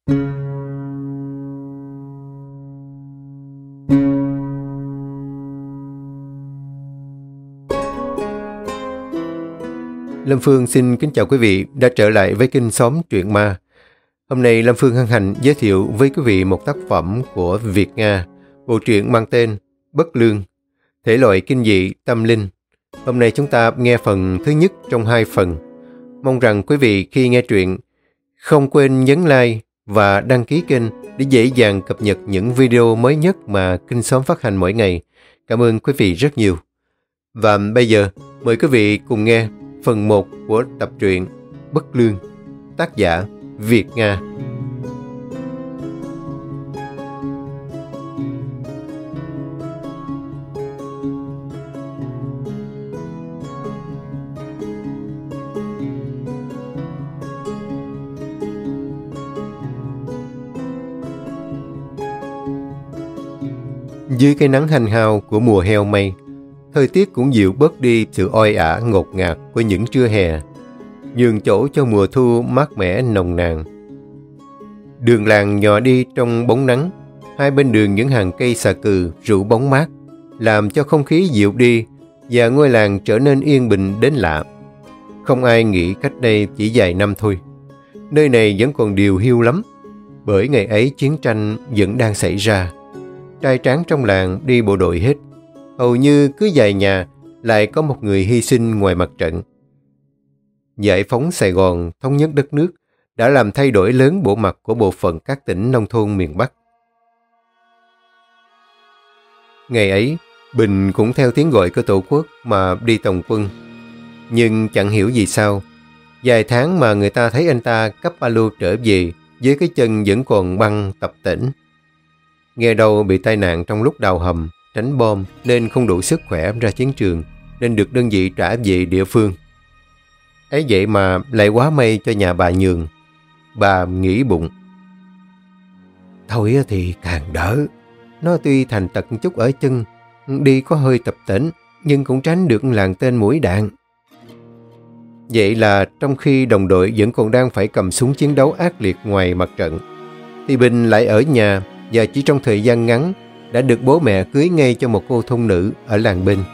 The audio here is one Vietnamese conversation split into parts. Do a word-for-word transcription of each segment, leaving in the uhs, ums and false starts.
Lâm Phương xin kính chào quý vị đã trở lại với kênh Xóm Truyện Ma. Hôm nay Lâm Phương hân hạnh giới thiệu với quý vị một tác phẩm của Việt Nga, bộ truyện mang tên Bất Lương, thể loại kinh dị tâm linh. Hôm nay chúng ta nghe phần thứ nhất trong hai phần. Mong rằng quý vị khi nghe truyện không quên nhấn like và đăng ký kênh để dễ dàng cập nhật những video mới nhất mà kênh Xóm phát hành mỗi ngày. Cảm ơn quý vị rất nhiều. Và bây giờ mời quý vị cùng nghe phần một của tập truyện Bất Lương, tác giả Việt Nga. Dưới cái nắng hanh hao của mùa heo may, thời tiết cũng dịu bớt đi sự oi ả ngột ngạt của những trưa hè, nhường chỗ cho mùa thu mát mẻ nồng nàn. Đường làng nhò đi trong bóng nắng, hai bên đường những hàng cây xà cừ rủ bóng mát, làm cho không khí dịu đi và ngôi làng trở nên yên bình đến lạ. Không ai nghĩ cách đây chỉ vài năm thôi, nơi này vẫn còn điều hiu lắm, bởi ngày ấy chiến tranh vẫn đang xảy ra. Trai tráng trong làng đi bộ đội hết, hầu như cứ vài nhà lại có một người hy sinh ngoài mặt trận. Giải phóng Sài Gòn, thống nhất đất nước đã làm thay đổi lớn bộ mặt của bộ phận các tỉnh nông thôn miền Bắc. Ngày ấy, Bình cũng theo tiếng gọi của Tổ quốc mà đi tòng quân. Nhưng chẳng hiểu vì sao, vài tháng mà người ta thấy anh ta cắp ba lô trở về với cái chân vẫn còn băng tập tễnh. Nghe đâu bị tai nạn trong lúc đào hầm, tránh bom nên không đủ sức khỏe ra chiến trường, nên được đơn vị trả về địa phương. Ấy vậy mà lại quá may cho nhà bà nhường. Bà nghĩ bụng, thôi thì càng đỡ. Nó tuy thành tật chút ở chân, đi có hơi tập tễnh, nhưng cũng tránh được làn tên mũi đạn. Vậy là trong khi đồng đội vẫn còn đang phải cầm súng chiến đấu ác liệt ngoài mặt trận, thì Bình lại ở nhà và chỉ trong thời gian ngắn đã được bố mẹ cưới ngay cho một cô thôn nữ ở làng bên.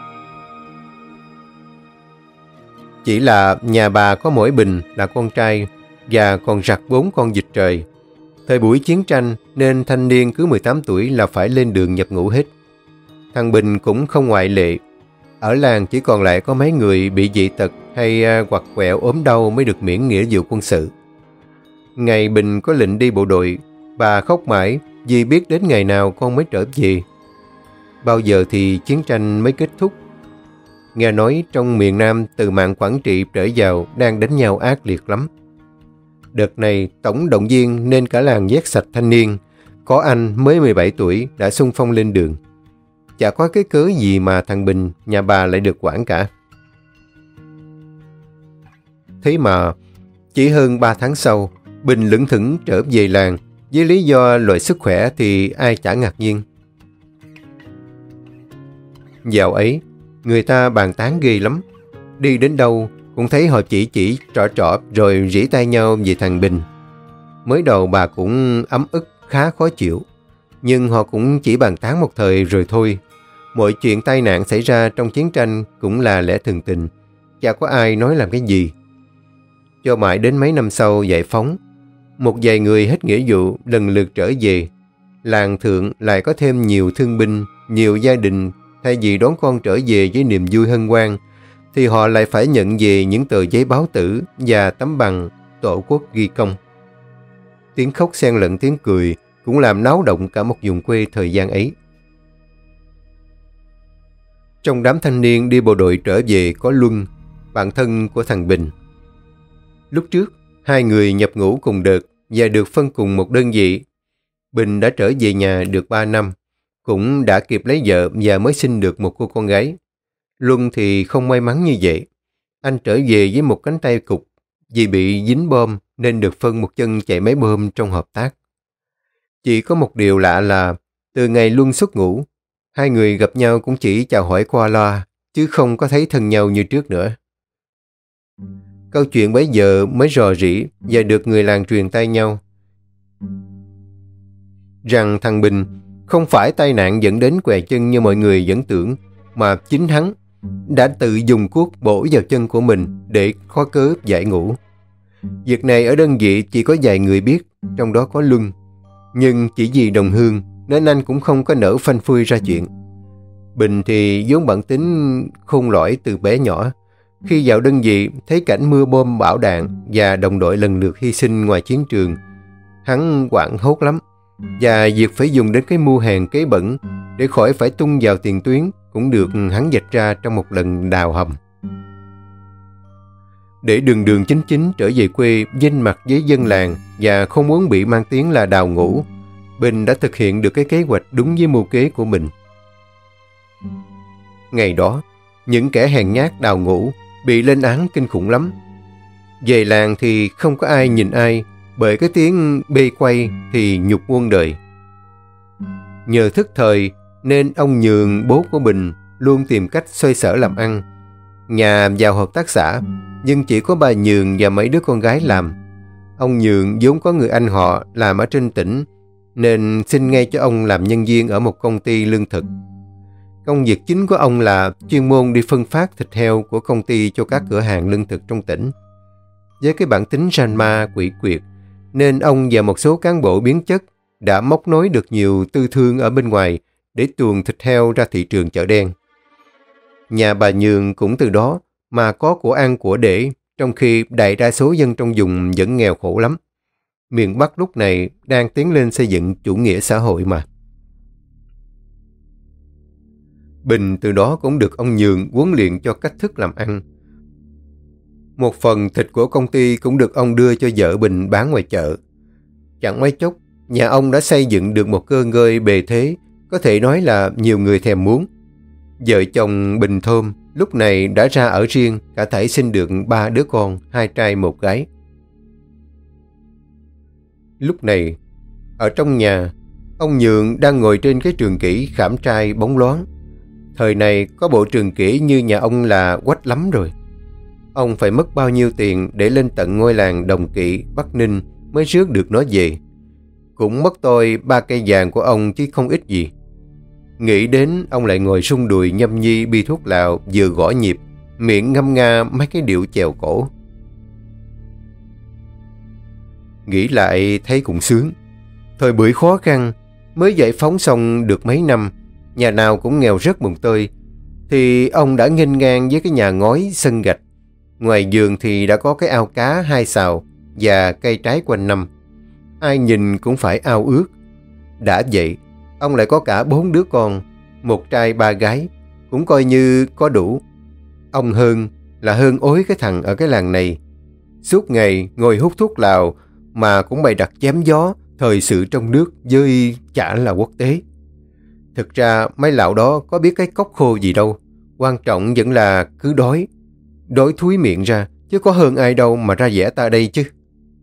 Chỉ là nhà bà có mỗi Bình là con trai và còn rặt bốn con vịt trời. Thời buổi chiến tranh nên thanh niên cứ mười tám tuổi là phải lên đường nhập ngũ hết. Thằng Bình cũng không ngoại lệ. Ở làng chỉ còn lại có mấy người bị dị tật hay quặt quẹo ốm đau mới được miễn nghĩa vụ quân sự. Ngày Bình có lệnh đi bộ đội, bà khóc mãi vì biết đến ngày nào con mới trở về. Bao giờ thì chiến tranh mới kết thúc? Nghe nói trong miền Nam từ mạn Quảng Trị trở vào đang đánh nhau ác liệt lắm. Đợt này tổng động viên nên cả làng vét sạch thanh niên. Có anh mới mười bảy tuổi đã xung phong lên đường. Chả có cái cớ gì mà thằng Bình nhà bà lại được quản cả. Thế mà chỉ hơn ba tháng sau, Bình lững thững trở về làng với lý do loại sức khỏe thì ai chả ngạc nhiên. Dạo ấy, người ta bàn tán ghê lắm. Đi đến đâu cũng thấy họ chỉ chỉ trỏ trỏ rồi rỉ tay nhau về thằng Bình. Mới đầu bà cũng ấm ức khá khó chịu, nhưng họ cũng chỉ bàn tán một thời rồi thôi. Mọi chuyện tai nạn xảy ra trong chiến tranh cũng là lẽ thường tình, chả có ai nói làm cái gì. Cho mãi đến mấy năm sau giải phóng, một vài người hết nghĩa vụ lần lượt trở về. Làng thượng lại có thêm nhiều thương binh, nhiều gia đình thay vì đón con trở về với niềm vui hân hoan, thì họ lại phải nhận về những tờ giấy báo tử và tấm bằng Tổ quốc ghi công. Tiếng khóc xen lẫn tiếng cười cũng làm náo động cả một vùng quê thời gian ấy. Trong đám thanh niên đi bộ đội trở về có Luân, bạn thân của thằng Bình. Lúc trước, hai người nhập ngũ cùng đợt và được phân cùng một đơn vị. Bình đã trở về nhà được ba năm, cũng đã kịp lấy vợ và mới sinh được một cô con gái. Luân thì không may mắn như vậy. Anh trở về với một cánh tay cụt vì bị dính bom nên được phân một chân chạy máy bơm trong hợp tác. Chỉ có một điều lạ là từ ngày Luân xuất ngũ, hai người gặp nhau cũng chỉ chào hỏi qua loa, chứ không có thấy thân nhau như trước nữa. Câu chuyện bấy giờ mới rò rỉ và được người làng truyền tai nhau. rằng thằng Bình không phải tai nạn dẫn đến què chân như mọi người vẫn tưởng, mà chính hắn đã tự dùng cuốc bổ vào chân của mình để khó cớ giải ngũ. Việc này ở đơn vị chỉ có vài người biết, trong đó có Luân. Nhưng chỉ vì đồng hương nên anh cũng không có nỡ phanh phui ra chuyện. Bình thì vốn bản tính khôn lỏi từ bé nhỏ. Khi vào đơn vị thấy cảnh mưa bom bão đạn và đồng đội lần lượt hy sinh ngoài chiến trường, hắn hoảng hốt lắm. Và việc phải dùng đến cái mưu hèn kế bẩn để khỏi phải tung vào tiền tuyến cũng được hắn vạch ra trong một lần đào hầm. Để đường đường chính chính trở về quê vinh mặt với dân làng và không muốn bị mang tiếng là đào ngũ, Bình đã thực hiện được cái kế hoạch đúng với mưu kế của mình. Ngày đó, những kẻ hèn nhát đào ngũ bị lên án kinh khủng lắm. Về làng thì không có ai nhìn ai, bởi cái tiếng bê quay thì nhục muôn đời. Nhờ thức thời nên ông Nhường, bố của Bình, luôn tìm cách xoay sở làm ăn. Nhà vào hợp tác xã, nhưng chỉ có bà Nhường và mấy đứa con gái làm. Ông Nhường vốn có người anh họ làm ở trên tỉnh, nên xin ngay cho ông làm nhân viên ở một công ty lương thực. Công việc chính của ông là chuyên môn đi phân phát thịt heo của công ty cho các cửa hàng lương thực trong tỉnh. Với cái bản tính san ma quỷ quyệt, nên ông và một số cán bộ biến chất đã móc nối được nhiều tư thương ở bên ngoài để tuồn thịt heo ra thị trường chợ đen. Nhà bà Nhường cũng từ đó mà có của ăn của để, trong khi đại đa số dân trong vùng vẫn nghèo khổ lắm. Miền Bắc lúc này đang tiến lên xây dựng chủ nghĩa xã hội mà. Bình từ đó cũng được ông Nhường huấn luyện cho cách thức làm ăn. Một phần thịt của công ty cũng được ông đưa cho vợ Bình bán ngoài chợ. Chẳng mấy chốc, nhà ông đã xây dựng được một cơ ngơi bề thế, có thể nói là nhiều người thèm muốn. Vợ chồng Bình Thơm lúc này đã ra ở riêng, cả thảy sinh được ba đứa con, hai trai một gái. Lúc này, ở trong nhà, ông Nhường đang ngồi trên cái trường kỷ khảm trai bóng loáng. Thời này có bộ trường kỷ như nhà ông là quách lắm rồi. Ông phải mất bao nhiêu tiền để lên tận ngôi làng Đồng Kỵ, Bắc Ninh mới rước được nó về. Cũng mất tôi ba cây vàng của ông chứ không ít gì. Nghĩ đến ông lại ngồi sung đùi nhâm nhi bi thuốc lào, vừa gõ nhịp, miệng ngâm nga mấy cái điệu chèo cổ. Nghĩ lại thấy cũng sướng. Thời buổi khó khăn, mới giải phóng xong được mấy năm, nhà nào cũng nghèo rất mồng tơi, thì ông đã nghênh ngang với cái nhà ngói sân gạch. Ngoài vườn thì đã có cái ao cá hai sào và cây trái quanh năm. Ai nhìn cũng phải ao ước. Đã vậy, ông lại có cả bốn đứa con, một trai ba gái, cũng coi như có đủ. Ông hơn là hơn ối cái thằng ở cái làng này. Suốt ngày ngồi hút thuốc lào mà cũng bày đặt chém gió thời sự trong nước với chả là quốc tế. Thực ra mấy lão đó có biết cái cốc khô gì đâu. Quan trọng vẫn là cứ đói. Đói thúi miệng ra, chứ có hơn ai đâu mà ra vẻ ta đây chứ.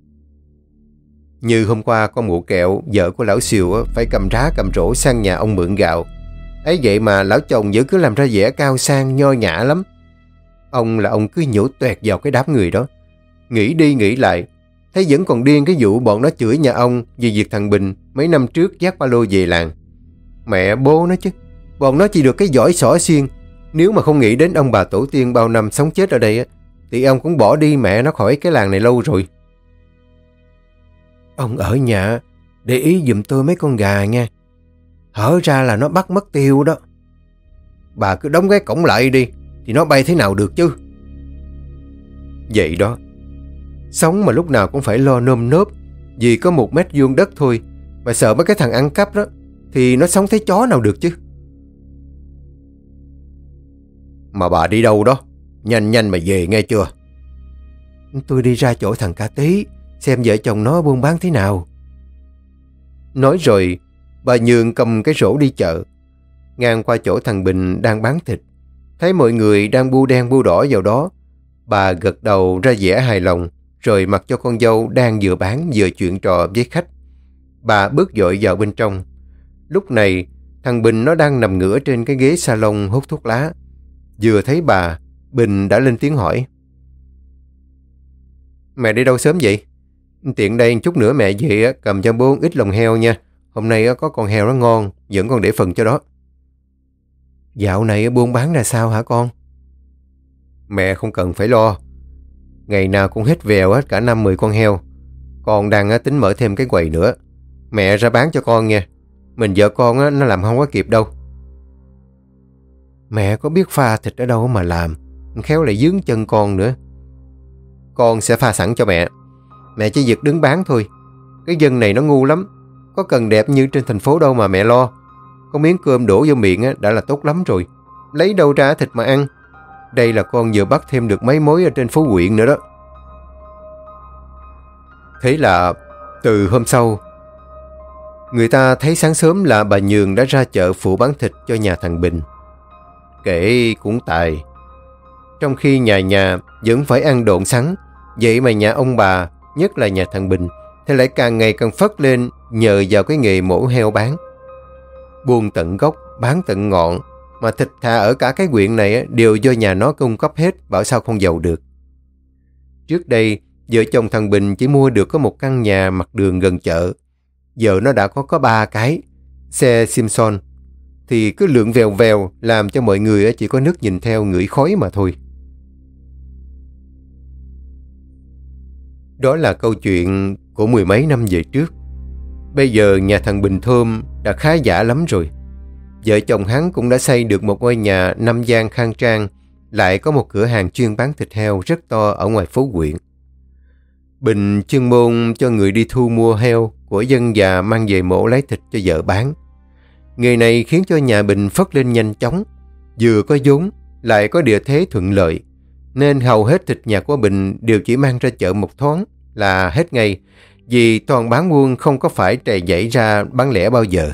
Như hôm qua con Mụ Kẹo, vợ của lão Siêu phải cầm rá cầm rổ sang nhà ông mượn gạo. Ấy vậy mà lão chồng vẫn cứ làm ra vẻ cao sang nho nhã lắm. Ông là ông cứ nhổ toẹt vào cái đám người đó. Nghĩ đi nghĩ lại, thấy vẫn còn điên cái vụ bọn nó chửi nhà ông vì việc thằng Bình mấy năm trước dắt ba lô về làng. Mẹ bố nó chứ, bọn nó chỉ được cái giỏi xỏ xiên. Nếu mà không nghĩ đến ông bà tổ tiên bao năm sống chết ở đây á, thì ông cũng bỏ đi mẹ nó khỏi cái làng này lâu rồi. Ông ở nhà để ý giùm tôi mấy con gà nha. Hở ra là nó bắt mất tiêu đó. Bà cứ đóng cái cổng lại đi, thì nó bay thế nào được chứ. Vậy đó, sống mà lúc nào cũng phải lo nơm nớp, vì có một mét vuông đất thôi, mà sợ mấy cái thằng ăn cắp đó, thì nó sống thấy chó nào được chứ. Mà bà đi đâu đó? Nhanh nhanh mà về nghe chưa? Tôi đi ra chỗ thằng Cả Tí, xem vợ chồng nó buôn bán thế nào. Nói rồi, bà Nhường cầm cái rổ đi chợ. Ngang qua chỗ thằng Bình đang bán thịt, thấy mọi người đang bu đen bu đỏ vào đó. Bà gật đầu ra vẻ hài lòng, rồi mặc cho con dâu đang vừa bán vừa chuyện trò với khách. Bà bước vội vào bên trong. Lúc này, thằng Bình nó đang nằm ngửa trên cái ghế salon hút thuốc lá. Vừa thấy bà, Bình đã lên tiếng hỏi. Mẹ đi đâu sớm vậy? Tiện đây chút nữa mẹ về cầm cho bố ít lòng heo nha. hôm nay có con heo nó ngon, dẫn con để phần cho đó. Dạo này buôn bán ra sao hả con? Mẹ không cần phải lo. Ngày nào cũng hết vèo hết cả năm mười con heo. Con đang tính mở thêm cái quầy nữa. Mẹ ra bán cho con nha. Mình vợ con nó làm không có kịp đâu. Mẹ có biết pha thịt ở đâu mà làm, khéo lại dướng chân con nữa. Con sẽ pha sẵn cho mẹ. Mẹ chỉ việc đứng bán thôi. Cái dân này nó ngu lắm. Có cần đẹp như trên thành phố đâu mà mẹ lo. Có miếng cơm đổ vô miệng đã là tốt lắm rồi. Lấy đâu ra thịt mà ăn. Đây là con vừa bắt thêm được mấy mối ở trên phố huyện nữa đó. Thế là từ hôm sau, người ta thấy sáng sớm là bà Nhường đã ra chợ phụ bán thịt cho nhà thằng Bình. Kể cũng tài. Trong khi nhà nhà vẫn phải ăn độn sắn, vậy mà nhà ông bà, nhất là nhà thằng Bình, thì lại càng ngày càng phất lên nhờ vào cái nghề mổ heo bán. Buôn tận gốc, bán tận ngọn, mà thịt thà ở cả cái huyện này đều do nhà nó cung cấp hết, bảo sao không giàu được. Trước đây, vợ chồng thằng Bình chỉ mua được có một căn nhà mặt đường gần chợ. Giờ nó đã có có ba cái xe Simpson, thì cứ lượn vèo vèo làm cho mọi người chỉ có nước nhìn theo ngửi khói mà thôi. Đó là câu chuyện của mười mấy năm về trước. Bây giờ nhà thằng Bình Thơm đã khá giả lắm rồi. Vợ chồng hắn cũng đã xây được một ngôi nhà năm gian khang trang, lại có một cửa hàng chuyên bán thịt heo rất to ở ngoài phố huyện. Bình chuyên môn cho người đi thu mua heo của dân già mang về mổ lấy thịt cho vợ bán. Nghề này khiến cho nhà Bình phất lên nhanh chóng, vừa có vốn lại có địa thế thuận lợi, nên hầu hết thịt nhà của Bình đều chỉ mang ra chợ một thoáng là hết ngay, vì toàn bán buôn không có phải trầy dãy ra bán lẻ bao giờ.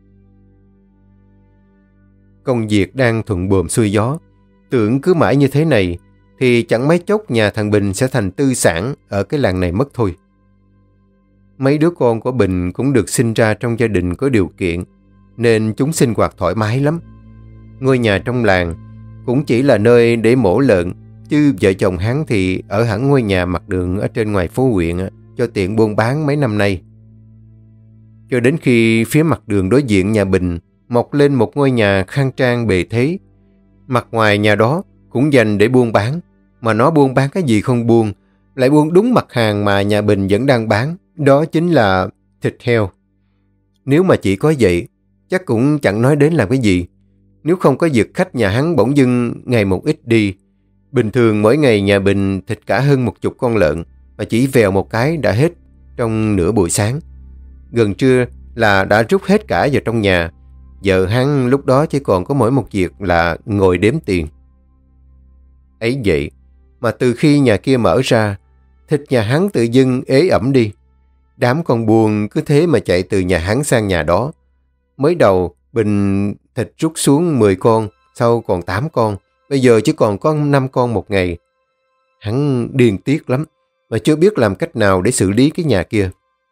Công việc đang thuận buồm xuôi gió, tưởng cứ mãi như thế này thì chẳng mấy chốc nhà thằng Bình sẽ thành tư sản ở cái làng này mất thôi. Mấy đứa con của Bình cũng được sinh ra trong gia đình có điều kiện, nên chúng sinh hoạt thoải mái lắm. Ngôi nhà trong làng cũng chỉ là nơi để mổ lợn, chứ vợ chồng hắn thì ở hẳn ngôi nhà mặt đường ở trên ngoài phố huyện cho tiện buôn bán mấy năm nay. Cho đến khi phía mặt đường đối diện nhà Bình mọc lên một ngôi nhà khang trang bề thế. Mặt ngoài nhà đó cũng dành để buôn bán, mà nó buôn bán cái gì không buôn, lại buôn đúng mặt hàng mà nhà Bình vẫn đang bán, đó chính là thịt heo. Nếu mà chỉ có vậy, chắc cũng chẳng nói đến làm cái gì. Nếu không có việc khách nhà hắn bỗng dưng ngày một ít đi. Bình thường mỗi ngày nhà Bình thịt cả hơn một chục con lợn, mà chỉ vèo một cái đã hết trong nửa buổi sáng. Gần trưa là đã rút hết cả vào trong nhà. Vợ hắn lúc đó chỉ còn có mỗi một việc là ngồi đếm tiền. Ấy vậy mà từ khi nhà kia mở ra, thịt nhà hắn tự dưng ế ẩm đi. Đám con buôn cứ thế mà chạy từ nhà hắn sang nhà đó. Mới đầu Bình thịt rút xuống mười con, sau còn tám con, bây giờ chỉ còn có năm con một ngày. Hắn điên tiết lắm, mà chưa biết làm cách nào để xử lý cái nhà kia.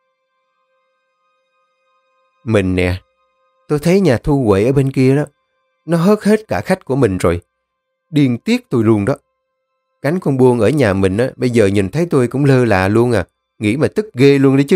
Mình nè, tôi thấy nhà thu Huệ ở bên kia đó, nó hớt hết cả khách của mình rồi. Điên tiết tôi luôn đó. Cánh con buôn ở nhà mình á, bây giờ nhìn thấy tôi cũng lơ là luôn à, nghĩ mà tức ghê luôn đấy chứ.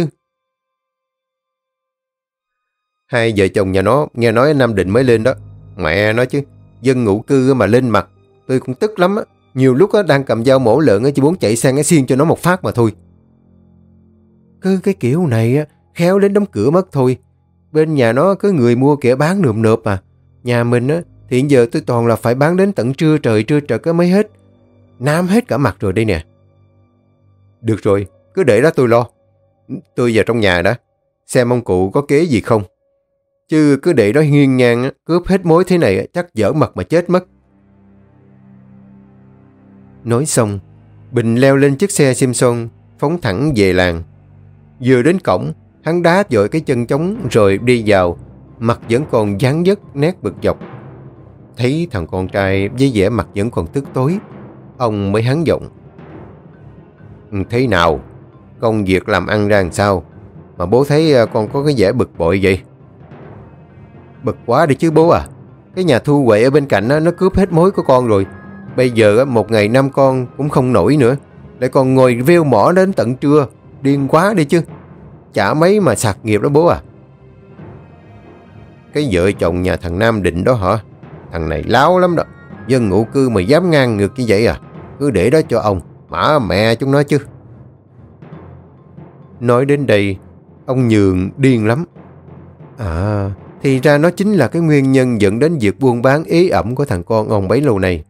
Hai vợ chồng nhà nó nghe nói Nam Định mới lên đó. Mẹ nói chứ, dân ngụ cư mà lên mặt, tôi cũng tức lắm á. Nhiều lúc á, đang cầm dao mổ lợn á, chỉ muốn chạy sang cái xiên cho nó một phát mà thôi. Cứ cái kiểu này á, khéo đến đóng cửa mất thôi. Bên nhà nó cứ người mua kẻ bán nườm nượp mà. Nhà mình á, thì giờ tôi toàn là phải bán đến tận trưa trời trưa trời có mới hết. Nám hết cả mặt rồi đây nè. Được rồi, cứ để đó tôi lo. Tôi vào trong nhà đã, xem ông cụ có kế gì không. Chứ cứ để đó nghiêng ngang, cướp hết mối thế này chắc dở mặt mà chết mất. Nói xong, Bình leo lên chiếc xe Simpson, phóng thẳng về làng. Vừa đến cổng, hắn đá vội cái chân trống rồi đi vào, mặt vẫn còn dán dấp nét bực dọc. Thấy thằng con trai với vẻ mặt vẫn còn tức tối, ông mới hắn giọng. Thế nào? Công việc làm ăn ra làm sao? Mà bố thấy con có cái vẻ bực bội vậy? Bực quá đi chứ bố à. Cái nhà thu Huệ ở bên cạnh nó cướp hết mối của con rồi. Bây giờ một ngày năm con cũng không nổi nữa, lại còn ngồi vêu mỏ đến tận trưa. Điên quá đi chứ. Chả mấy mà sạc nghiệp đó bố à. cái vợ chồng nhà thằng Nam Định đó hả? Thằng này láo lắm đó. Dân ngụ cư mà dám ngang ngược như vậy à? Cứ để đó cho ông, mã mẹ chúng nó chứ. Nói đến đây, ông Nhường điên lắm. À, thì ra nó chính là cái nguyên nhân dẫn đến việc buôn bán ế ẩm của thằng con ông bấy lâu nay.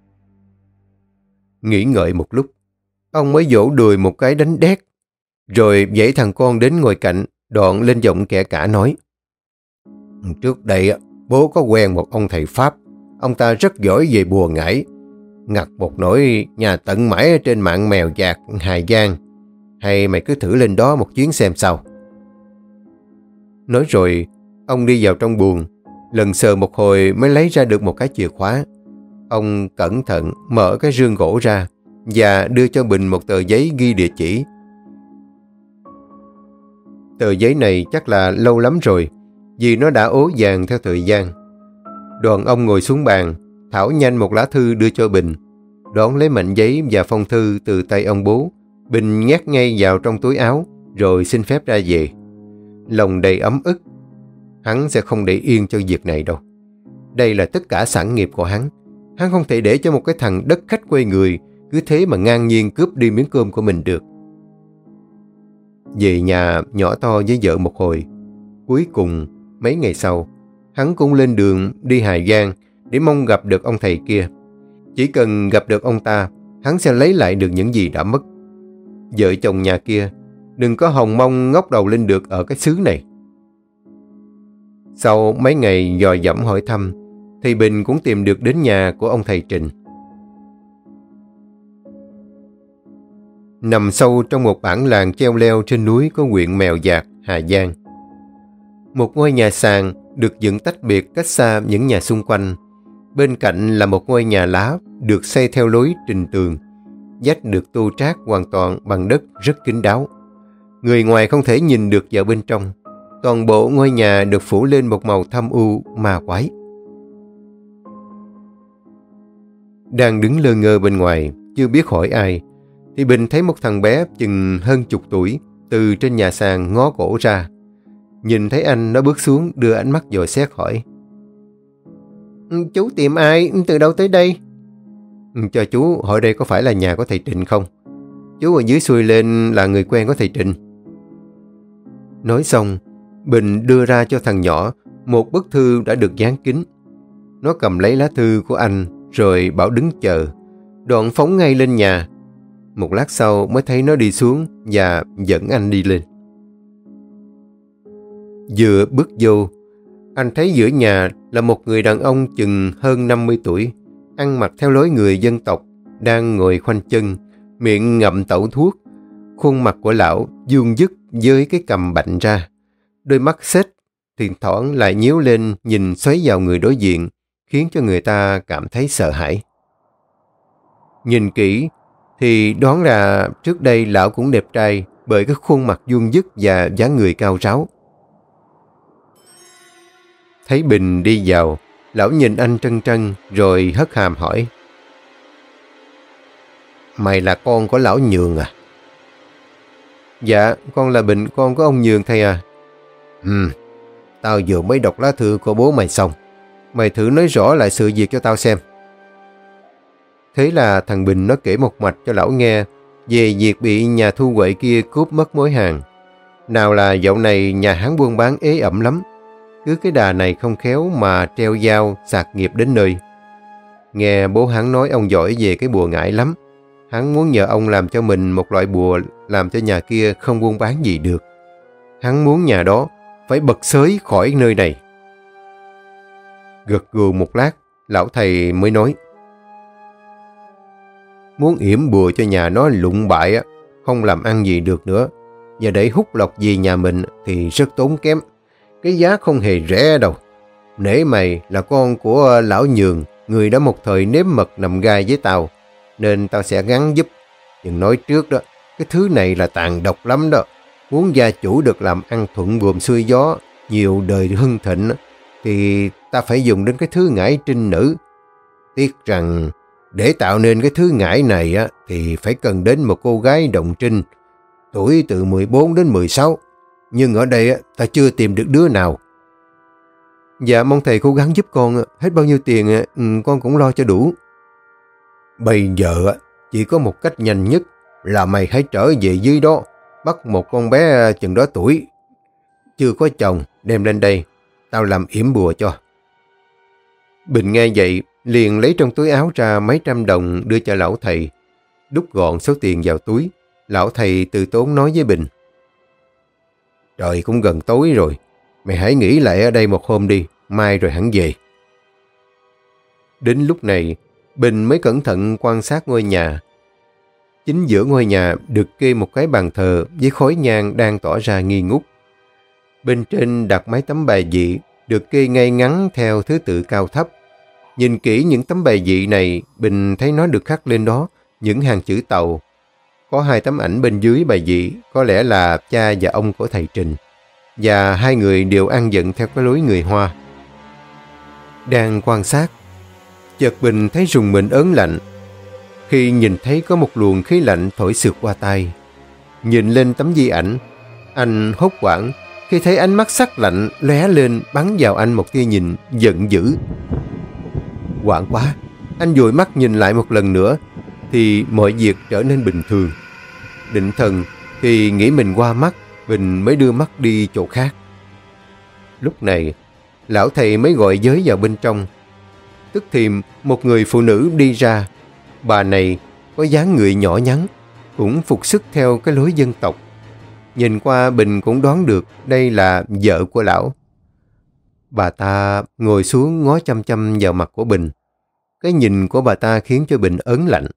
Nghĩ ngợi một lúc, ông mới vỗ đùi một cái đánh đét, rồi dãy thằng con đến ngồi cạnh, đoạn lên giọng kẻ cả nói. Trước đây, bố có quen một ông thầy Pháp. Ông ta rất giỏi về bùa ngải. Ngặt một nỗi nhà tận mãi ở trên mạng Mèo Vạc, Hà Giang. Hay mày cứ thử lên đó một chuyến xem sao. Nói rồi, ông đi vào trong buồng, lần sờ một hồi mới lấy ra được một cái chìa khóa. Ông cẩn thận mở cái rương gỗ ra và đưa cho Bình một tờ giấy ghi địa chỉ. Tờ giấy này chắc là lâu lắm rồi, vì nó đã ố vàng theo thời gian. Đoàn ông ngồi xuống bàn, thảo nhanh một lá thư đưa cho Bình. Đón lấy mảnh giấy và phong thư từ tay ông bố, Bình nhét ngay vào trong túi áo, rồi xin phép ra về. Lòng đầy ấm ức. Hắn sẽ không để yên cho việc này đâu. Đây là tất cả sản nghiệp của hắn. Hắn không thể để cho một cái thằng đất khách quê người cứ thế mà ngang nhiên cướp đi miếng cơm của mình được. Về nhà nhỏ to với vợ một hồi. Cuối cùng, mấy ngày sau, hắn cũng lên đường đi Hà Giang để mong gặp được ông thầy kia. Chỉ cần gặp được ông ta, hắn sẽ lấy lại được những gì đã mất. Vợ chồng nhà kia đừng có hòng mong ngóc đầu lên được ở cái xứ này. Sau mấy ngày dò dẫm hỏi thăm, thì Bình cũng tìm được đến nhà của ông thầy Trình. Nằm sâu trong một bản làng treo leo trên núi của huyện Mèo Vạc, Hà Giang. Một ngôi nhà sàn được dựng tách biệt cách xa những nhà xung quanh. Bên cạnh là một ngôi nhà lá được xây theo lối trình tường. Vách được tô trát hoàn toàn bằng đất rất kín đáo. Người ngoài không thể nhìn được vào bên trong. Toàn bộ ngôi nhà được phủ lên một màu thâm u ma quái. Đang đứng lơ ngơ bên ngoài, chưa biết hỏi ai, thì Bình thấy một thằng bé chừng hơn chục tuổi từ trên nhà sàn ngó cổ ra. Nhìn thấy anh, nó bước xuống đưa ánh mắt dò xét hỏi. Chú tìm ai? Từ đâu tới đây? Cho chú hỏi đây có phải là nhà của thầy Trịnh không? Chú ở dưới xuôi lên là người quen của thầy Trịnh. Nói xong, Bình đưa ra cho thằng nhỏ một bức thư đã được dán kín. Nó cầm lấy lá thư của anh rồi bảo đứng chờ, đoạn phóng ngay lên nhà. Một lát sau mới thấy nó đi xuống và dẫn anh đi lên. Vừa bước vô, anh thấy giữa nhà là một người đàn ông chừng hơn năm mươi tuổi, ăn mặc theo lối người dân tộc, đang ngồi khoanh chân, miệng ngậm tẩu thuốc. Khuôn mặt của lão vuông vức với cái cằm bạnh ra, đôi mắt xếch, thỉnh thoảng lại nhíu lên nhìn xoáy vào người đối diện, khiến cho người ta cảm thấy sợ hãi. Nhìn kỹ thì đoán là trước đây lão cũng đẹp trai bởi cái khuôn mặt vuông vức và dáng người cao ráo. Thấy Bình đi vào, lão nhìn anh trân trân rồi hất hàm hỏi. Mày là con của lão Nhường à? Dạ, con là Bình, con của ông Nhường thầy à. Ừ, tao vừa mới đọc lá thư của bố mày xong. Mày thử nói rõ lại sự việc cho tao xem. Thế là thằng Bình nó kể một mạch cho lão nghe về việc bị nhà thu quệ kia cướp mất mối hàng. Nào là dạo này nhà hắn buôn bán ế ẩm lắm. Cứ cái đà này không khéo mà treo dao sạc nghiệp đến nơi. Nghe bố hắn nói ông giỏi về cái bùa ngải lắm. Hắn muốn nhờ ông làm cho mình một loại bùa làm cho nhà kia không buôn bán gì được. Hắn muốn nhà đó phải bật xới khỏi nơi này. Gật gù một lát, lão thầy mới nói. Muốn yểm bùa cho nhà nó lụng bại, không làm ăn gì được nữa, và để hút lọc về nhà mình thì rất tốn kém. Cái giá không hề rẻ đâu. Nể mày là con của lão Nhường, người đã một thời nếm mật nằm gai với tao, nên tao sẽ gắng giúp. Nhưng nói trước đó, cái thứ này là tàn độc lắm đó. Muốn gia chủ được làm ăn thuận buồm xuôi gió, nhiều đời hưng thịnh, thì ta phải dùng đến cái thứ ngải trinh nữ. Tiếc rằng để tạo nên cái thứ ngải này á, thì phải cần đến một cô gái đồng trinh, tuổi từ mười bốn đến mười sáu. Nhưng ở đây á, ta chưa tìm được đứa nào. Dạ mong thầy cố gắng giúp con, hết bao nhiêu tiền con cũng lo cho đủ. Bây giờ chỉ có một cách nhanh nhất là mày hãy trở về dưới đó, bắt một con bé chừng đó tuổi, chưa có chồng, đem lên đây, tao làm yểm bùa cho. Bình nghe vậy, liền lấy trong túi áo ra mấy trăm đồng đưa cho lão thầy. Đút gọn số tiền vào túi, lão thầy từ tốn nói với Bình. Trời cũng gần tối rồi, mày hãy nghỉ lại ở đây một hôm đi, mai rồi hẳn về. Đến lúc này, Bình mới cẩn thận quan sát ngôi nhà. Chính giữa ngôi nhà được kê một cái bàn thờ với khói nhang đang tỏ ra nghi ngút. Bên trên đặt mấy tấm bài vị được kê ngay ngắn theo thứ tự cao thấp. Nhìn kỹ những tấm bài vị này, Bình thấy nó được khắc lên đó những hàng chữ Tàu. Có hai tấm ảnh bên dưới bài vị, có lẽ là cha và ông của thầy Trình. Và hai người đều ăn giận theo cái lối người Hoa. Đang quan sát, chợt Bình thấy rùng mình ớn lạnh. Khi nhìn thấy có một luồng khí lạnh thổi sượt qua tay. Nhìn lên tấm di ảnh, anh hốt hoảng khi thấy ánh mắt sắc lạnh lóe lên bắn vào anh một tia nhìn giận dữ. Hoảng quá, anh dụi mắt nhìn lại một lần nữa thì mọi việc trở nên bình thường. Định thần thì nghĩ mình qua mắt, Bình mới đưa mắt đi chỗ khác. Lúc này, lão thầy mới gọi giới vào bên trong. Tức thì một người phụ nữ đi ra. Bà này có dáng người nhỏ nhắn, cũng phục sức theo cái lối dân tộc. Nhìn qua Bình cũng đoán được đây là vợ của lão. Bà ta ngồi xuống ngó chăm chăm vào mặt của Bình. Cái nhìn của bà ta khiến cho Bình ớn lạnh.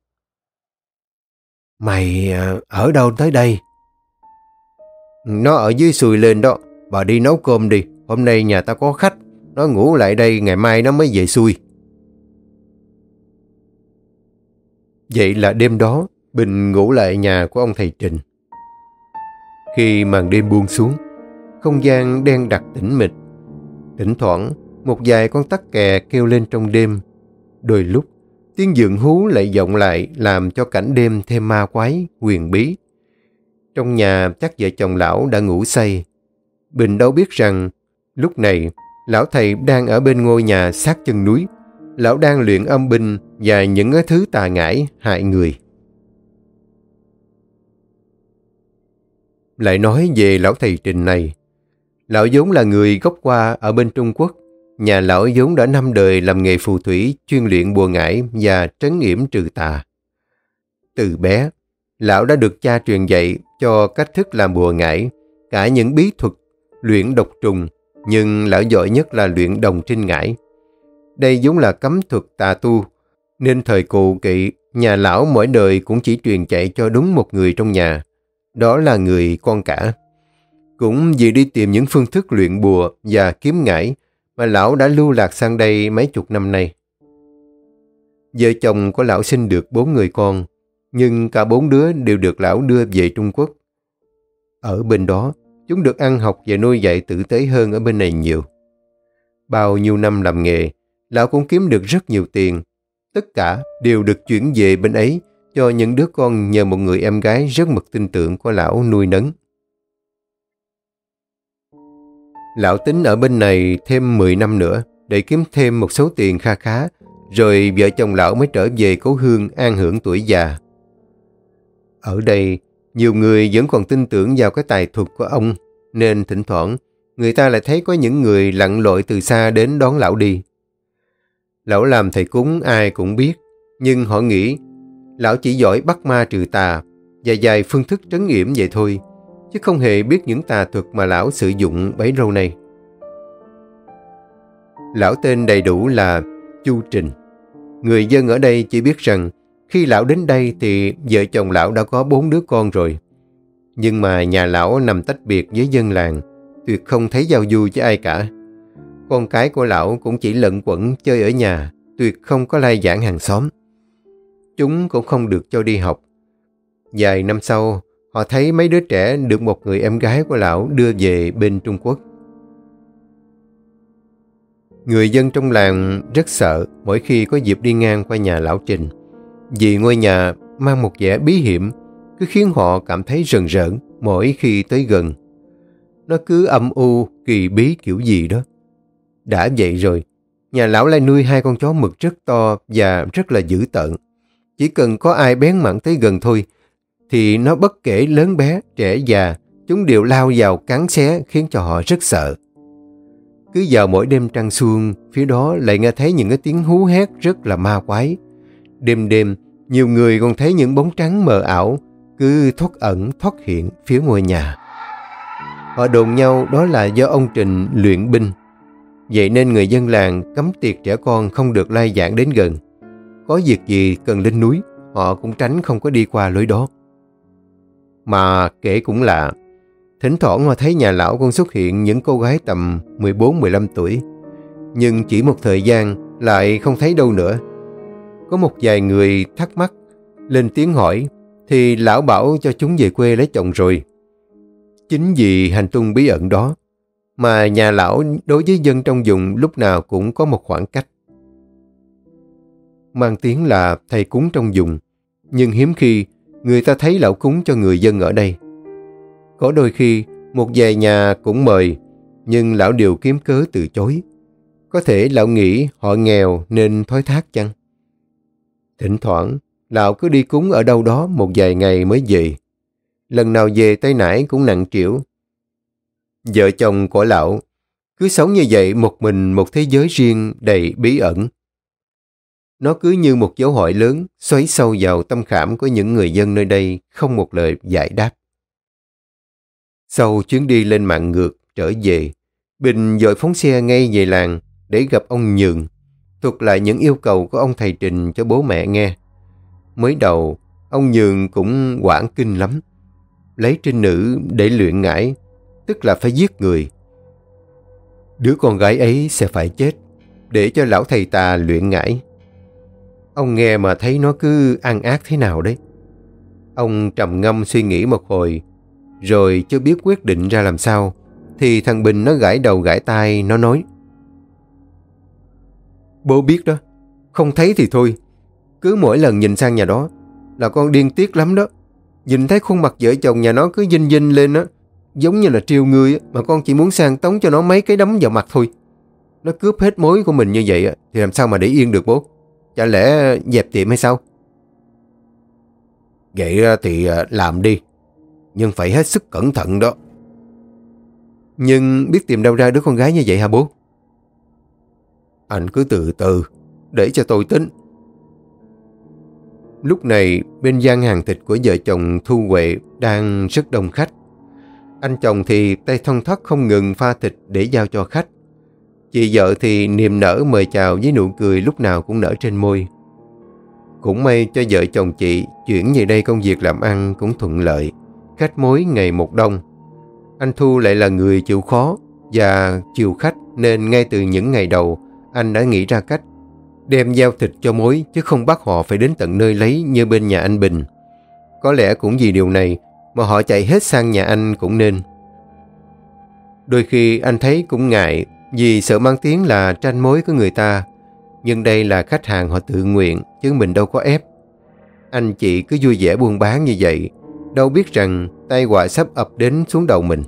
Mày ở đâu tới đây? Nó ở dưới xuôi lên đó. Bà đi nấu cơm đi. Hôm nay nhà ta có khách. Nó ngủ lại đây, ngày mai nó mới về xuôi. Vậy là đêm đó, Bình ngủ lại nhà của ông thầy Trình. Khi màn đêm buông xuống, không gian đen đặc tĩnh mịch. Thỉnh thoảng, một vài con tắc kè kêu lên trong đêm. Đôi lúc, tiếng dượng hú lại vọng lại làm cho cảnh đêm thêm ma quái, huyền bí. Trong nhà chắc vợ chồng lão đã ngủ say. Bình đâu biết rằng, lúc này, lão thầy đang ở bên ngôi nhà sát chân núi. Lão đang luyện âm binh và những thứ tà ngải hại người. Lại nói về lão thầy Trình này. Lão vốn là người gốc Hoa ở bên Trung Quốc. Nhà lão vốn đã năm đời làm nghề phù thủy, chuyên luyện bùa ngải và trấn yểm trừ tà. Từ bé, lão đã được cha truyền dạy cho cách thức làm bùa ngải, cả những bí thuật, luyện độc trùng, nhưng lão giỏi nhất là luyện đồng trinh ngải. Đây vốn là cấm thuật tà tu, nên thời cụ kỵ, nhà lão mỗi đời cũng chỉ truyền chạy cho đúng một người trong nhà, đó là người con cả. Cũng vì đi tìm những phương thức luyện bùa và kiếm ngải mà lão đã lưu lạc sang đây mấy chục năm nay. Vợ chồng của lão sinh được bốn người con, nhưng cả bốn đứa đều được lão đưa về Trung Quốc. Ở bên đó, chúng được ăn học và nuôi dạy tử tế hơn ở bên này nhiều. Bao nhiêu năm làm nghề, lão cũng kiếm được rất nhiều tiền. Tất cả đều được chuyển về bên ấy cho những đứa con nhờ một người em gái rất mực tin tưởng của lão nuôi nấng. Lão tính ở bên này thêm mười năm nữa để kiếm thêm một số tiền kha khá, rồi vợ chồng lão mới trở về cố hương an hưởng tuổi già. Ở đây, nhiều người vẫn còn tin tưởng vào cái tài thuật của ông, nên thỉnh thoảng người ta lại thấy có những người lặn lội từ xa đến đón lão đi. Lão làm thầy cúng ai cũng biết, nhưng họ nghĩ lão chỉ giỏi bắt ma trừ tà và vài phương thức trấn yểm vậy thôi, chứ không hề biết những tà thuật mà lão sử dụng bấy lâu nay. Lão tên đầy đủ là Chu Trình. Người dân ở đây chỉ biết rằng khi lão đến đây thì vợ chồng lão đã có bốn đứa con rồi. Nhưng mà nhà lão nằm tách biệt với dân làng, tuyệt không thấy giao du với ai cả. Con cái của lão cũng chỉ lẩn quẩn chơi ở nhà, tuyệt không có lai vãng hàng xóm. Chúng cũng không được cho đi học. Vài năm sau, họ thấy mấy đứa trẻ được một người em gái của lão đưa về bên Trung Quốc. Người dân trong làng rất sợ mỗi khi có dịp đi ngang qua nhà lão Trình, vì ngôi nhà mang một vẻ bí hiểm, cứ khiến họ cảm thấy rần rợn mỗi khi tới gần. Nó cứ âm u, kỳ bí kiểu gì đó. Đã vậy rồi, nhà lão lại nuôi hai con chó mực rất to và rất là dữ tợn. Chỉ cần có ai bén mảng tới gần thôi, thì nó bất kể lớn bé, trẻ già, chúng đều lao vào cắn xé khiến cho họ rất sợ. Cứ vào mỗi đêm trăng xuông, phía đó lại nghe thấy những cái tiếng hú hét rất là ma quái. Đêm đêm, nhiều người còn thấy những bóng trắng mờ ảo, cứ thoát ẩn thoát hiện phía ngôi nhà. Họ đồn nhau đó là do ông Trình luyện binh. Vậy nên người dân làng cấm tiệc trẻ con không được lai vãng đến gần. Có việc gì cần lên núi, họ cũng tránh không có đi qua lối đó. Mà kể cũng lạ, thỉnh thoảng họ thấy nhà lão còn xuất hiện những cô gái tầm mười bốn mười lăm tuổi. Nhưng chỉ một thời gian lại không thấy đâu nữa. Có một vài người thắc mắc, lên tiếng hỏi, thì lão bảo cho chúng về quê lấy chồng rồi. Chính vì hành tung bí ẩn đó, mà nhà lão đối với dân trong vùng lúc nào cũng có một khoảng cách. Mang tiếng là thầy cúng trong vùng, nhưng hiếm khi người ta thấy lão cúng cho người dân ở đây. Có đôi khi một vài nhà cũng mời, nhưng lão đều kiếm cớ từ chối. Có thể lão nghĩ họ nghèo nên thoái thác chăng? Thỉnh thoảng, lão cứ đi cúng ở đâu đó một vài ngày mới về. Lần nào về tay nải cũng nặng trĩu. Vợ chồng của lão cứ sống như vậy một mình một thế giới riêng đầy bí ẩn. Nó cứ như một dấu hỏi lớn xoáy sâu vào tâm khảm của những người dân nơi đây không một lời giải đáp. Sau chuyến đi lên mạng ngược trở về, Bình vội phóng xe ngay về làng để gặp ông Nhường, thuật lại những yêu cầu của ông thầy Trình cho bố mẹ nghe. Mới đầu, ông Nhường cũng hoảng kinh lắm. Lấy trinh nữ để luyện ngải, tức là phải giết người. Đứa con gái ấy sẽ phải chết, để cho lão thầy tà luyện ngải. Ông nghe mà thấy nó cứ ăn ác thế nào đấy. Ông trầm ngâm suy nghĩ một hồi, rồi chưa biết quyết định ra làm sao, thì thằng Bình nó gãi đầu gãi tai, nó nói: Bố biết đó, không thấy thì thôi. Cứ mỗi lần nhìn sang nhà đó là con điên tiết lắm đó. Nhìn thấy khuôn mặt vợ chồng nhà nó cứ dinh dinh lên á, giống như là triều người, mà con chỉ muốn sang tống cho nó mấy cái đấm vào mặt thôi. Nó cướp hết mối của mình như vậy thì làm sao mà để yên được bố? Chả lẽ dẹp tiệm hay sao? Vậy thì làm đi, nhưng phải hết sức cẩn thận đó. Nhưng biết tìm đâu ra đứa con gái như vậy hả bố? Anh cứ từ từ, để cho tôi tính. Lúc này, bên gian hàng thịt của vợ chồng Thu Huệ đang rất đông khách. Anh chồng thì tay thon thót không ngừng pha thịt để giao cho khách. Chị vợ thì niềm nở mời chào với nụ cười lúc nào cũng nở trên môi. Cũng may cho vợ chồng chị chuyển về đây công việc làm ăn cũng thuận lợi, khách mối ngày một đông. Anh Thu lại là người chịu khó và chiều khách, nên ngay từ những ngày đầu anh đã nghĩ ra cách đem giao thịt cho mối, chứ không bắt họ phải đến tận nơi lấy như bên nhà anh Bình. Có lẽ cũng vì điều này mà họ chạy hết sang nhà anh cũng nên. Đôi khi anh thấy cũng ngại vì sợ mang tiếng là tranh mối của người ta, nhưng đây là khách hàng họ tự nguyện chứ mình đâu có ép. Anh chị cứ vui vẻ buôn bán như vậy, đâu biết rằng tai họa sắp ập đến xuống đầu mình.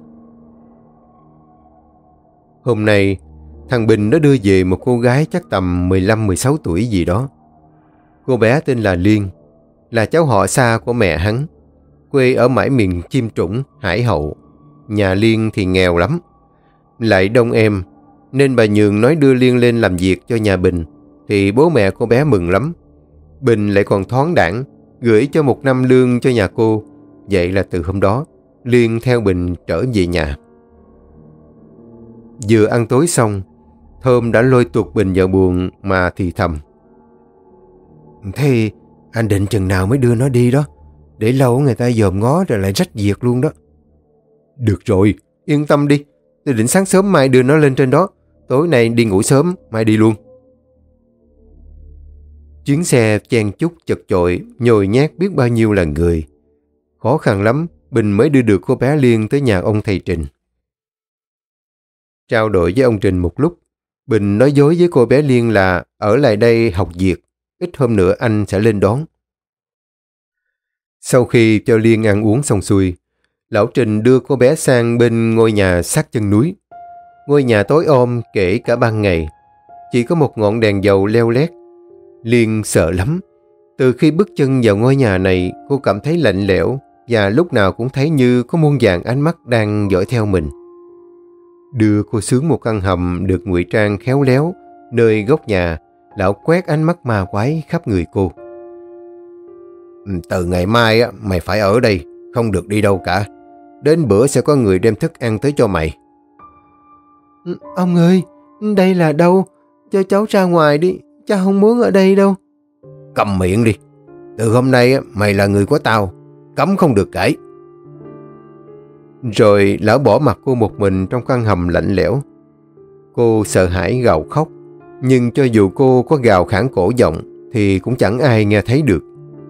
Hôm nay, thằng Bình nó đưa về một cô gái chắc tầm mười lăm mười sáu tuổi gì đó. Cô bé tên là Liên, là cháu họ xa của mẹ hắn, quê ở mãi miền Chiêm Trũng, Hải Hậu. Nhà Liên thì nghèo lắm, lại đông em, nên bà Nhường nói đưa Liên lên làm việc cho nhà Bình, thì bố mẹ cô bé mừng lắm. Bình lại còn thoáng đãng gửi cho một năm lương cho nhà cô. Vậy là từ hôm đó, Liên theo Bình trở về nhà. Vừa ăn tối xong, Thơm đã lôi tuột Bình vào buồng mà thì thầm: Thế anh định chừng nào mới đưa nó đi đó? Để lâu người ta dòm ngó rồi lại rách việc luôn đó. Được rồi, yên tâm đi. Tôi định sáng sớm mai đưa nó lên trên đó. Tối nay đi ngủ sớm, mai đi luôn. Chuyến xe chen chúc chật chội, nhồi nhét biết bao nhiêu là người. Khó khăn lắm, Bình mới đưa được cô bé Liên tới nhà ông thầy Trình. Trao đổi với ông Trình một lúc, Bình nói dối với cô bé Liên là ở lại đây học việc, ít hôm nữa anh sẽ lên đón. Sau khi cho Liên ăn uống xong xuôi, lão Trình đưa cô bé sang bên ngôi nhà sát chân núi. Ngôi nhà tối om kể cả ban ngày, chỉ có một ngọn đèn dầu leo lét. Liên sợ lắm. Từ khi bước chân vào ngôi nhà này, cô cảm thấy lạnh lẽo và lúc nào cũng thấy như có muôn vàn ánh mắt đang dõi theo mình. Đưa cô xuống một căn hầm được ngụy trang khéo léo, nơi góc nhà, lão quét ánh mắt ma quái khắp người cô. Từ ngày mai mày phải ở đây, không được đi đâu cả. Đến bữa sẽ có người đem thức ăn tới cho mày. Ông ơi, đây là đâu? Cho cháu ra ngoài đi, cháu không muốn ở đây đâu. Cầm miệng đi. Từ hôm nay mày là người của tao, cấm không được kể. Rồi lão bỏ mặc cô một mình trong căn hầm lạnh lẽo. Cô sợ hãi gào khóc, nhưng cho dù cô có gào khản cổ giọng thì cũng chẳng ai nghe thấy được.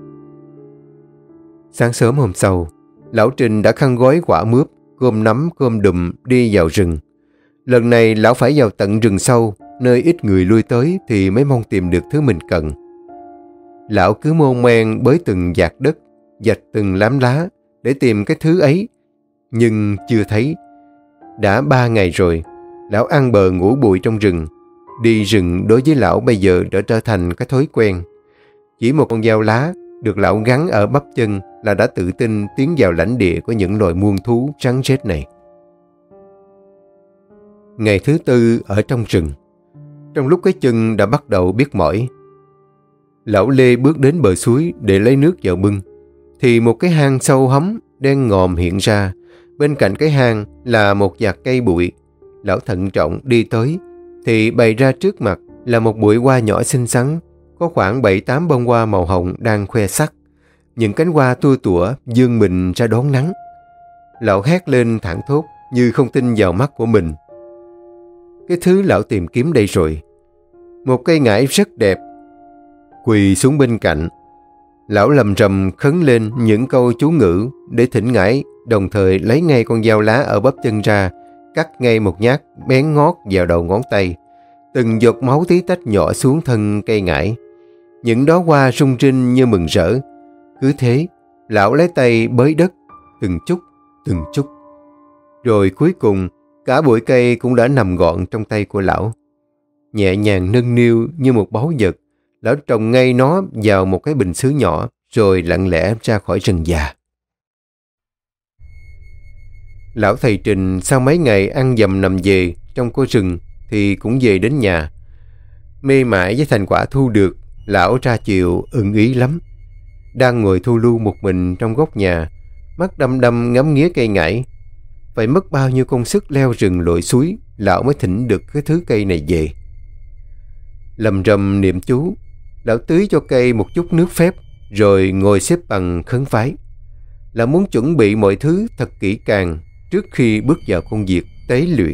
Sáng sớm hôm sau, lão Trình đã khăn gói quả mướp, cơm nắm, cơm đùm đi vào rừng. Lần này lão phải vào tận rừng sâu, nơi ít người lui tới thì mới mong tìm được thứ mình cần. Lão cứ môn men bới từng vạt đất, vạch từng lám lá để tìm cái thứ ấy, nhưng chưa thấy. Đã ba ngày rồi, lão ăn bờ ngủ bụi trong rừng. Đi rừng đối với lão bây giờ đã trở thành cái thói quen. Chỉ một con dao lá được lão gắn ở bắp chân là đã tự tin tiến vào lãnh địa của những loài muôn thú rắn rết này. Ngày thứ tư ở trong rừng, trong lúc cái chân đã bắt đầu biết mỏi, lão Lê bước đến bờ suối để lấy nước vào bưng, thì một cái hang sâu hấm đen ngòm hiện ra. Bên cạnh cái hang là một vạt cây bụi. Lão thận trọng đi tới, thì bày ra trước mặt là một bụi hoa nhỏ xinh xắn, có khoảng bảy tám bông hoa màu hồng đang khoe sắc. Những cánh hoa tua tủa vươn mình ra đón nắng. Lão hét lên thảng thốt như không tin vào mắt của mình. Cái thứ lão tìm kiếm đây rồi. Một cây ngải rất đẹp. Quỳ xuống bên cạnh, lão lầm rầm khấn lên những câu chú ngữ để thỉnh ngải, đồng thời lấy ngay con dao lá ở bắp chân ra, cắt ngay một nhát bén ngót vào đầu ngón tay. Từng giọt máu tí tách nhỏ xuống thân cây ngải. Những đóa hoa rung rinh như mừng rỡ. Cứ thế, lão lấy tay bới đất, từng chút, từng chút. Rồi cuối cùng, cả bụi cây cũng đã nằm gọn trong tay của lão. Nhẹ nhàng nâng niu như một báu vật, lão trồng ngay nó vào một cái bình sứ nhỏ, rồi lặng lẽ ra khỏi rừng già. Lão thầy Trình sau mấy ngày ăn dầm nằm về trong cô rừng thì cũng về đến nhà. Mê mải với thành quả thu được, lão ra chiều ưng ý lắm. Đang ngồi thu lưu một mình trong góc nhà, mắt đăm đăm ngắm nghía cây ngải. Phải mất bao nhiêu công sức leo rừng lội suối, lão mới thỉnh được cái thứ cây này về. Lầm rầm niệm chú, lão tưới cho cây một chút nước phép, rồi ngồi xếp bằng khấn vái. Lão muốn chuẩn bị mọi thứ thật kỹ càng trước khi bước vào công việc tế luyện.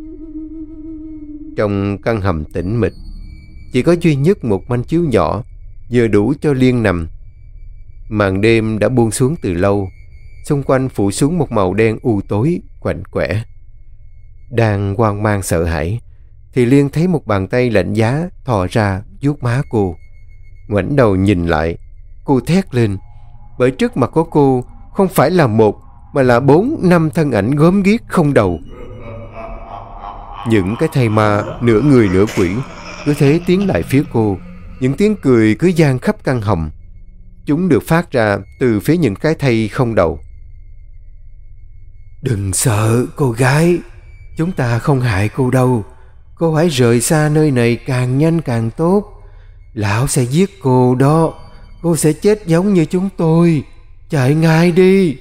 Trong căn hầm tĩnh mịch, chỉ có duy nhất một manh chiếu nhỏ, vừa đủ cho Liên nằm. Màn đêm đã buông xuống từ lâu, xung quanh phủ xuống một màu đen u tối, quạnh quẻ. Đang hoang mang sợ hãi, thì Liên thấy một bàn tay lạnh giá thò ra vuốt má cô. Ngoảnh đầu nhìn lại, cô thét lên, bởi trước mặt của cô không phải là một, mà là bốn năm thân ảnh gớm ghiếc không đầu. Những cái thây ma nửa người nửa quỷ cứ thế tiến lại phía cô. Những tiếng cười cứ vang khắp căn hầm. Chúng được phát ra từ phía những cái thây không đầu. Đừng sợ cô gái, chúng ta không hại cô đâu. Cô hãy rời xa nơi này càng nhanh càng tốt. Lão sẽ giết cô đó. Cô sẽ chết giống như chúng tôi. Chạy ngay đi.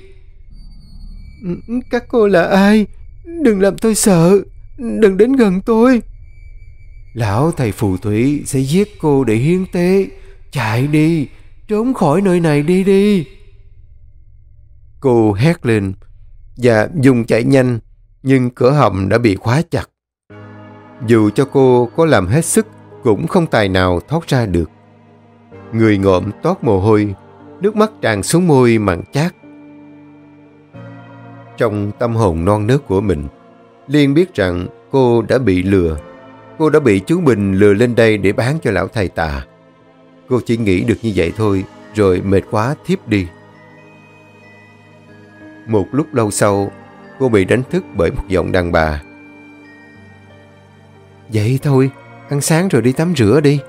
Các cô là ai? Đừng làm tôi sợ. Đừng đến gần tôi. Lão thầy phù thủy sẽ giết cô để hiến tế. Chạy đi. Trốn khỏi nơi này đi đi. Cô hét lên và dùng chạy nhanh, nhưng cửa hầm đã bị khóa chặt. Dù cho cô có làm hết sức cũng không tài nào thoát ra được. Người ngộm toát mồ hôi, nước mắt tràn xuống môi mặn chát. Trong tâm hồn non nớt của mình, Liên biết rằng cô đã bị lừa. Cô đã bị chú Bình lừa lên đây để bán cho lão thầy tà. Cô chỉ nghĩ được như vậy thôi, rồi mệt quá thiếp đi. Một lúc lâu sau, cô bị đánh thức bởi một giọng đàn bà. Vậy thôi, ăn sáng rồi đi tắm rửa đi.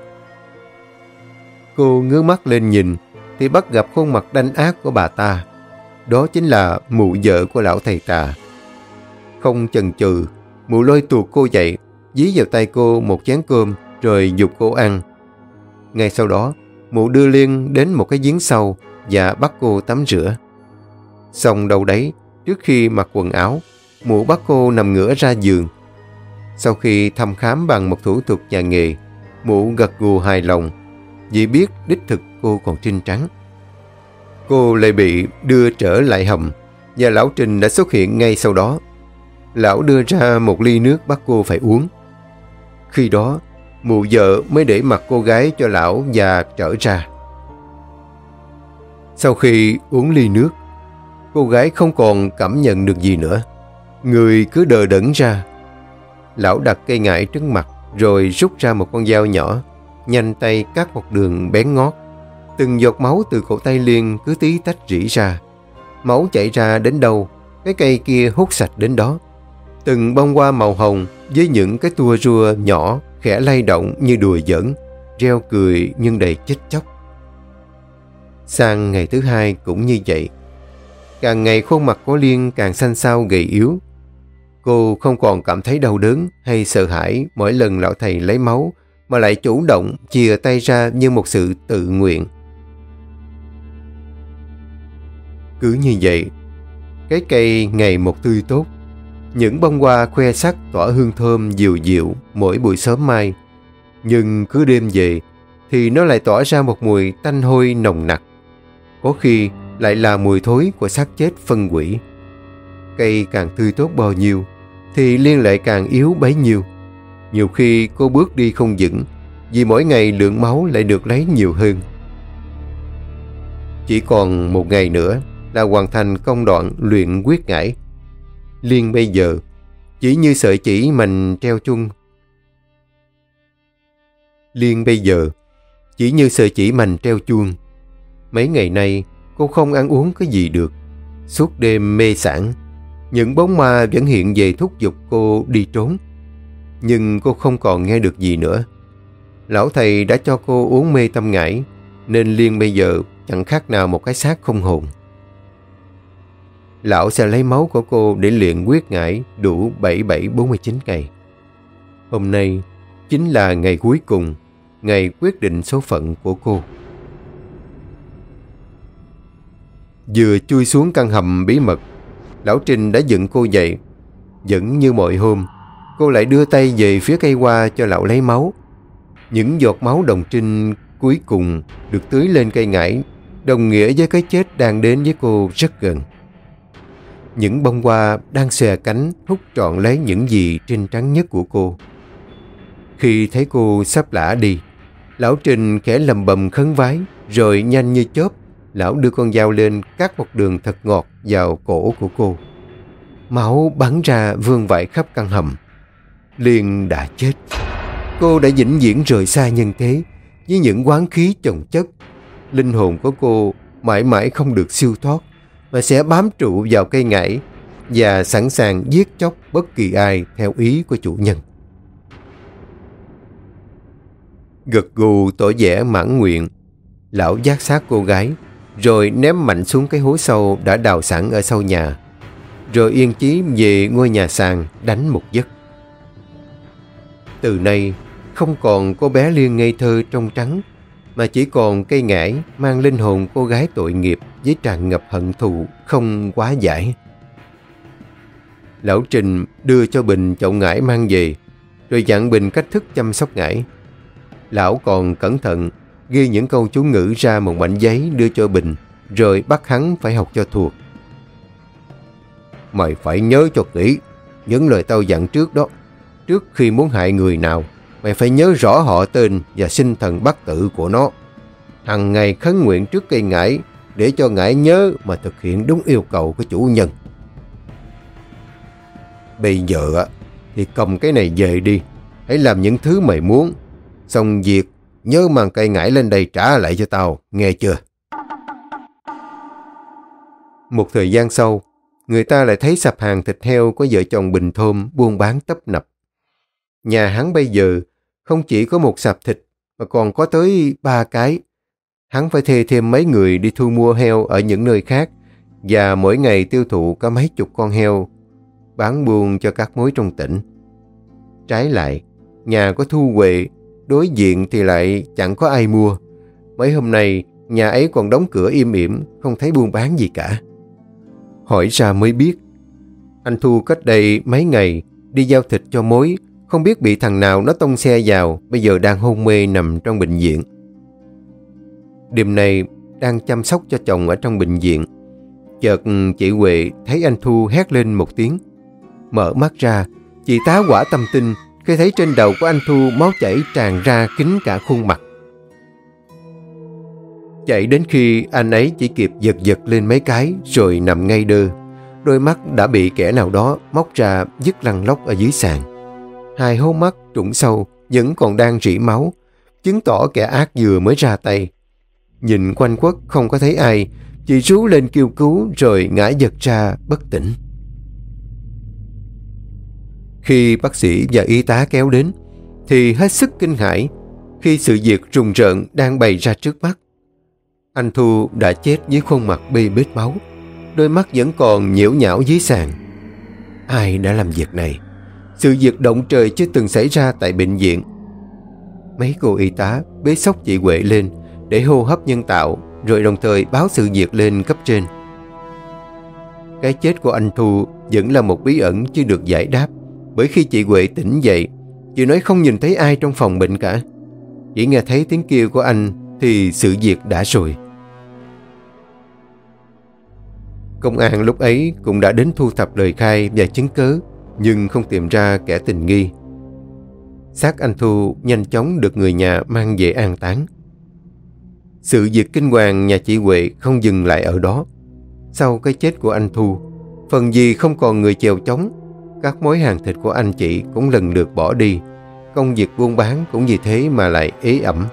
Cô ngước mắt lên nhìn thì bắt gặp khuôn mặt đanh ác của bà ta. Đó chính là mụ vợ của lão thầy tà. Không chần chừ, mụ lôi tuột cô dậy, dí vào tay cô một chén cơm rồi giục cô ăn. Ngay sau đó, mụ đưa Liên đến một cái giếng sâu và bắt cô tắm rửa. Xong đâu đấy, trước khi mặc quần áo, mụ bắt cô nằm ngửa ra giường. Sau khi thăm khám bằng một thủ thuật nhà nghề, mụ gật gù hài lòng vì biết đích thực cô còn trinh trắng. Cô lại bị đưa trở lại hầm và lão Trình đã xuất hiện ngay sau đó. Lão đưa ra một ly nước bắt cô phải uống. Khi đó, mụ vợ mới để mặc cô gái cho lão và trở ra. Sau khi uống ly nước, cô gái không còn cảm nhận được gì nữa. Người cứ đờ đẫn ra. Lão đặt cây ngải trước mặt rồi rút ra một con dao nhỏ, nhanh tay cắt một đường bén ngót. Từng giọt máu từ cổ tay Liên cứ tí tách rỉ ra. Máu chảy ra đến đâu, cái cây kia hút sạch đến đó. Từng bông hoa màu hồng với những cái tua rua nhỏ khẽ lay động như đùa giỡn, reo cười nhưng đầy chết chóc. Sang ngày thứ hai cũng như vậy. Càng ngày khuôn mặt của Liên càng xanh xao gầy yếu. Cô không còn cảm thấy đau đớn hay sợ hãi mỗi lần lão thầy lấy máu, mà lại chủ động chìa tay ra như một sự tự nguyện. Cứ như vậy, cái cây ngày một tươi tốt. Những bông hoa khoe sắc tỏa hương thơm dịu dịu mỗi buổi sớm mai. Nhưng cứ đêm về thì nó lại tỏa ra một mùi tanh hôi nồng nặc. Có khi lại là mùi thối của xác chết phân hủy. Cây càng tươi tốt bao nhiêu thì Liên lại càng yếu bấy nhiêu. Nhiều khi cô bước đi không vững vì mỗi ngày lượng máu lại được lấy nhiều hơn. Chỉ còn một ngày nữa là hoàn thành công đoạn luyện quyết ngải. Liên bây giờ chỉ như sợi chỉ mành treo chuông. Liên bây giờ chỉ như sợi chỉ mành treo chuông. Mấy ngày nay cô không ăn uống cái gì được. Suốt đêm mê sảng. Những bóng ma vẫn hiện về thúc giục cô đi trốn. Nhưng cô không còn nghe được gì nữa. Lão thầy đã cho cô uống mê tâm ngải, nên Liên bây giờ chẳng khác nào một cái xác không hồn. Lão sẽ lấy máu của cô để luyện quyết ngải đủ bảy bảy bốn mươi chín ngày. Hôm nay chính là ngày cuối cùng, ngày quyết định số phận của cô. Vừa chui xuống căn hầm bí mật, lão Trình đã dựng cô dậy. Vẫn như mọi hôm, cô lại đưa tay về phía cây hoa cho lão lấy máu. Những giọt máu đồng trinh cuối cùng được tưới lên cây ngải, đồng nghĩa với cái chết đang đến với cô rất gần. Những bông hoa đang xòe cánh hút trọn lấy những gì trinh trắng nhất của cô. Khi thấy cô sắp lả đi, lão Trình khẽ lầm bầm khấn vái, rồi nhanh như chớp, lão đưa con dao lên cắt một đường thật ngọt vào cổ của cô. Máu bắn ra vương vãi khắp căn hầm. Liên đã chết. Cô đã vĩnh viễn rời xa nhân thế với những oán khí chồng chất. Linh hồn của cô mãi mãi không được siêu thoát, mà sẽ bám trụ vào cây ngải và sẵn sàng giết chóc bất kỳ ai theo ý của chủ nhân. Gật gù tỏ vẻ mãn nguyện, lão vác xác cô gái rồi ném mạnh xuống cái hố sâu đã đào sẵn ở sau nhà, rồi yên chí về ngôi nhà sàn đánh một giấc. Từ nay không còn cô bé Liên ngây thơ trong trắng, mà chỉ còn cây ngải mang linh hồn cô gái tội nghiệp với tràn ngập hận thù không quá giải. Lão Trình đưa cho Bình chậu ngải mang về, rồi dặn Bình cách thức chăm sóc ngải. Lão còn cẩn thận ghi những câu chú ngữ ra một mảnh giấy đưa cho Bình, rồi bắt hắn phải học cho thuộc. Mày phải nhớ cho kỹ những lời tao dặn trước đó. Trước khi muốn hại người nào, mày phải nhớ rõ họ tên và sinh thần bát tự của nó. Hằng ngày khấn nguyện trước cây ngải để cho ngải nhớ mà thực hiện đúng yêu cầu của chủ nhân. Bây giờ thì cầm cái này về đi. Hãy làm những thứ mày muốn. Xong việc nhớ mang cây ngải lên đây trả lại cho tao, nghe chưa? Một thời gian sau, người ta lại thấy sạp hàng thịt heo của vợ chồng Bình Thôm buôn bán tấp nập. Nhà hắn bây giờ không chỉ có một sạp thịt mà còn có tới ba cái. Hắn phải thuê thêm mấy người đi thu mua heo ở những nơi khác và mỗi ngày tiêu thụ có mấy chục con heo bán buôn cho các mối trong tỉnh. Trái lại, nhà có thu huệ, đối diện thì lại chẳng có ai mua. Mấy hôm nay, nhà ấy còn đóng cửa im ỉm, không thấy buôn bán gì cả. Hỏi ra mới biết, anh Thu cách đây mấy ngày đi giao thịt cho mối, không biết bị thằng nào nó tông xe vào, bây giờ đang hôn mê nằm trong bệnh viện. Đêm nay, đang chăm sóc cho chồng ở trong bệnh viện, chợt chị Huệ thấy anh Thu hét lên một tiếng. Mở mắt ra, chị tá hỏa tâm tinh khi thấy trên đầu của anh Thu máu chảy tràn ra kín cả khuôn mặt. Chạy đến khi anh ấy chỉ kịp giật giật lên mấy cái rồi nằm ngay đơ. Đôi mắt đã bị kẻ nào đó móc ra dứt lăn lóc ở dưới sàn. Hai hố mắt trũng sâu vẫn còn đang rỉ máu, chứng tỏ kẻ ác vừa mới ra tay. Nhìn quanh quất không có thấy ai, chị rú lên kêu cứu rồi ngã giật ra bất tỉnh. Khi bác sĩ và y tá kéo đến thì hết sức kinh hãi khi sự việc rùng rợn đang bày ra trước mắt. Anh Thu đã chết với khuôn mặt bê bết máu, đôi mắt vẫn còn nhiễu nhão dưới sàn. Ai đã làm việc này? Sự việc động trời chưa từng xảy ra tại bệnh viện. Mấy cô y tá bế xốc chị Huệ lên để hô hấp nhân tạo, rồi đồng thời báo sự việc lên cấp trên. Cái chết của anh Thu vẫn là một bí ẩn chưa được giải đáp, bởi khi chị Huệ tỉnh dậy, chị nói không nhìn thấy ai trong phòng bệnh cả. Chỉ nghe thấy tiếng kêu của anh thì sự việc đã rồi. Công an lúc ấy cũng đã đến thu thập lời khai và chứng cớ, nhưng không tìm ra kẻ tình nghi. Xác anh Thu nhanh chóng được người nhà mang về an táng. Sự việc kinh hoàng nhà chị Huệ không dừng lại ở đó. Sau cái chết của anh Thu, phần gì không còn người chèo chống, các mối hàng thịt của anh chị cũng lần lượt bỏ đi. Công việc buôn bán cũng vì thế mà lại ế ẩm.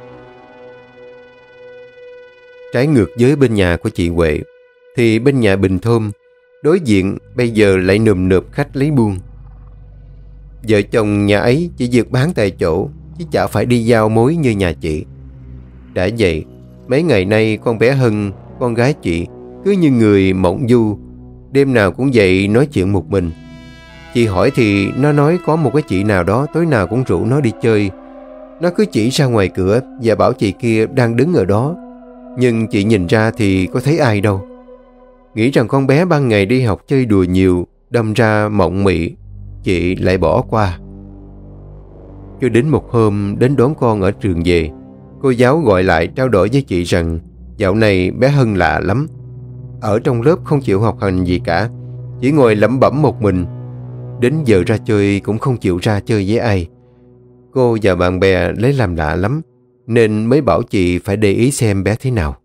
Trái ngược với bên nhà của chị Huệ, thì bên nhà Bình Thơm, đối diện bây giờ lại nườm nượp khách lấy buôn. Vợ chồng nhà ấy chỉ việc bán tại chỗ, chứ chả phải đi giao mối như nhà chị. Đã vậy, mấy ngày nay con bé Hân, con gái chị, cứ như người mộng du, đêm nào cũng dậy nói chuyện một mình. Chị hỏi thì nó nói có một cái chị nào đó tối nào cũng rủ nó đi chơi. Nó cứ chỉ ra ngoài cửa và bảo chị kia đang đứng ở đó, nhưng chị nhìn ra thì có thấy ai đâu. Nghĩ rằng con bé ban ngày đi học chơi đùa nhiều, đâm ra mộng mị, chị lại bỏ qua. Cho đến một hôm đến đón con ở trường về, cô giáo gọi lại trao đổi với chị rằng dạo này bé Hân lạ lắm. Ở trong lớp không chịu học hành gì cả, chỉ ngồi lẩm bẩm một mình. Đến giờ ra chơi cũng không chịu ra chơi với ai. Cô và bạn bè lấy làm lạ lắm, nên mới bảo chị phải để ý xem bé thế nào.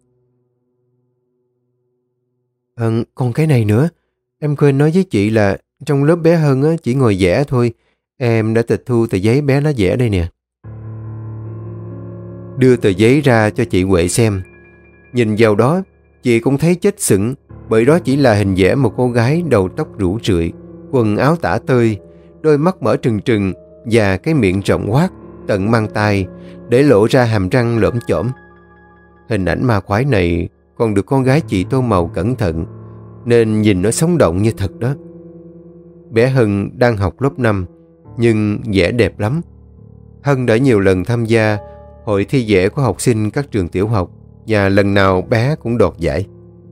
À, còn cái này nữa, em quên nói với chị là trong lớp bé Hân á, chỉ ngồi vẽ thôi. Em đã tịch thu tờ giấy bé nó vẽ đây nè. Đưa tờ giấy ra cho chị Huệ xem. Nhìn vào đó, chị cũng thấy chết sững, bởi đó chỉ là hình vẽ một cô gái đầu tóc rủ rượi, quần áo tả tơi, đôi mắt mở trừng trừng và cái miệng rộng hoác tận mang tai, để lộ ra hàm răng lởm chởm. Hình ảnh ma quái này còn được con gái chị tô màu cẩn thận, nên nhìn nó sống động như thật đó. Bé Hân đang học lớp năm, nhưng vẽ đẹp lắm. Hân đã nhiều lần tham gia hội thi vẽ của học sinh các trường tiểu học, và lần nào bé cũng đoạt giải.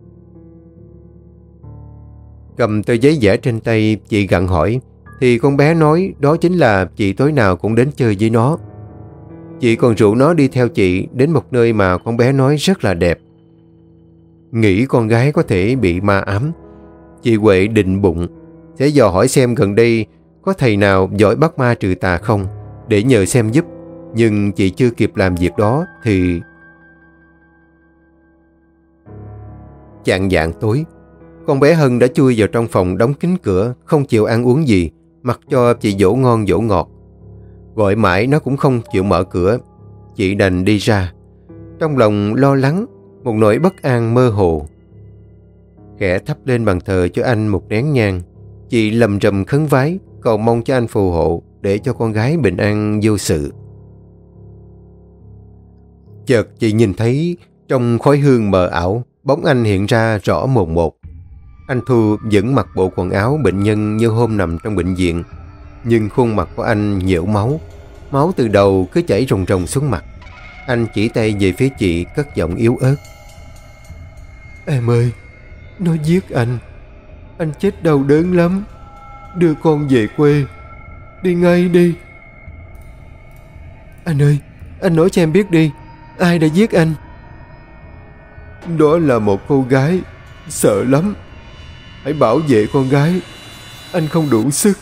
Cầm tờ giấy vẽ trên tay, chị gặng hỏi, thì con bé nói đó chính là chị tối nào cũng đến chơi với nó. Chị còn rủ nó đi theo chị đến một nơi mà con bé nói rất là đẹp. Nghĩ con gái có thể bị ma ám, chị Huệ định bụng sẽ dò hỏi xem gần đây có thầy nào giỏi bắt ma trừ tà không, để nhờ xem giúp. Nhưng chị chưa kịp làm việc đó thì chạng vạng tối, con bé Hân đã chui vào trong phòng đóng kín cửa, không chịu ăn uống gì, mặc cho chị dỗ ngon dỗ ngọt. Gọi mãi nó cũng không chịu mở cửa. Chị đành đi ra, trong lòng lo lắng, một nỗi bất an mơ hồ. Khẽ thắp lên bàn thờ cho anh một nén nhang, chị lầm rầm khấn vái, cầu mong cho anh phù hộ để cho con gái bình an vô sự. Chợt chị nhìn thấy trong khói hương mờ ảo, bóng anh hiện ra rõ mồn một. Anh Thu vẫn mặc bộ quần áo bệnh nhân như hôm nằm trong bệnh viện, nhưng khuôn mặt của anh nhễu máu, máu từ đầu cứ chảy ròng ròng xuống mặt. Anh chỉ tay về phía chị, cất giọng yếu ớt. Em ơi, nó giết anh. Anh chết đau đớn lắm. Đưa con về quê. Đi ngay đi. Anh ơi, anh nói cho em biết đi, ai đã giết anh? Đó là một cô gái. Sợ lắm. Hãy bảo vệ con gái. Anh không đủ sức.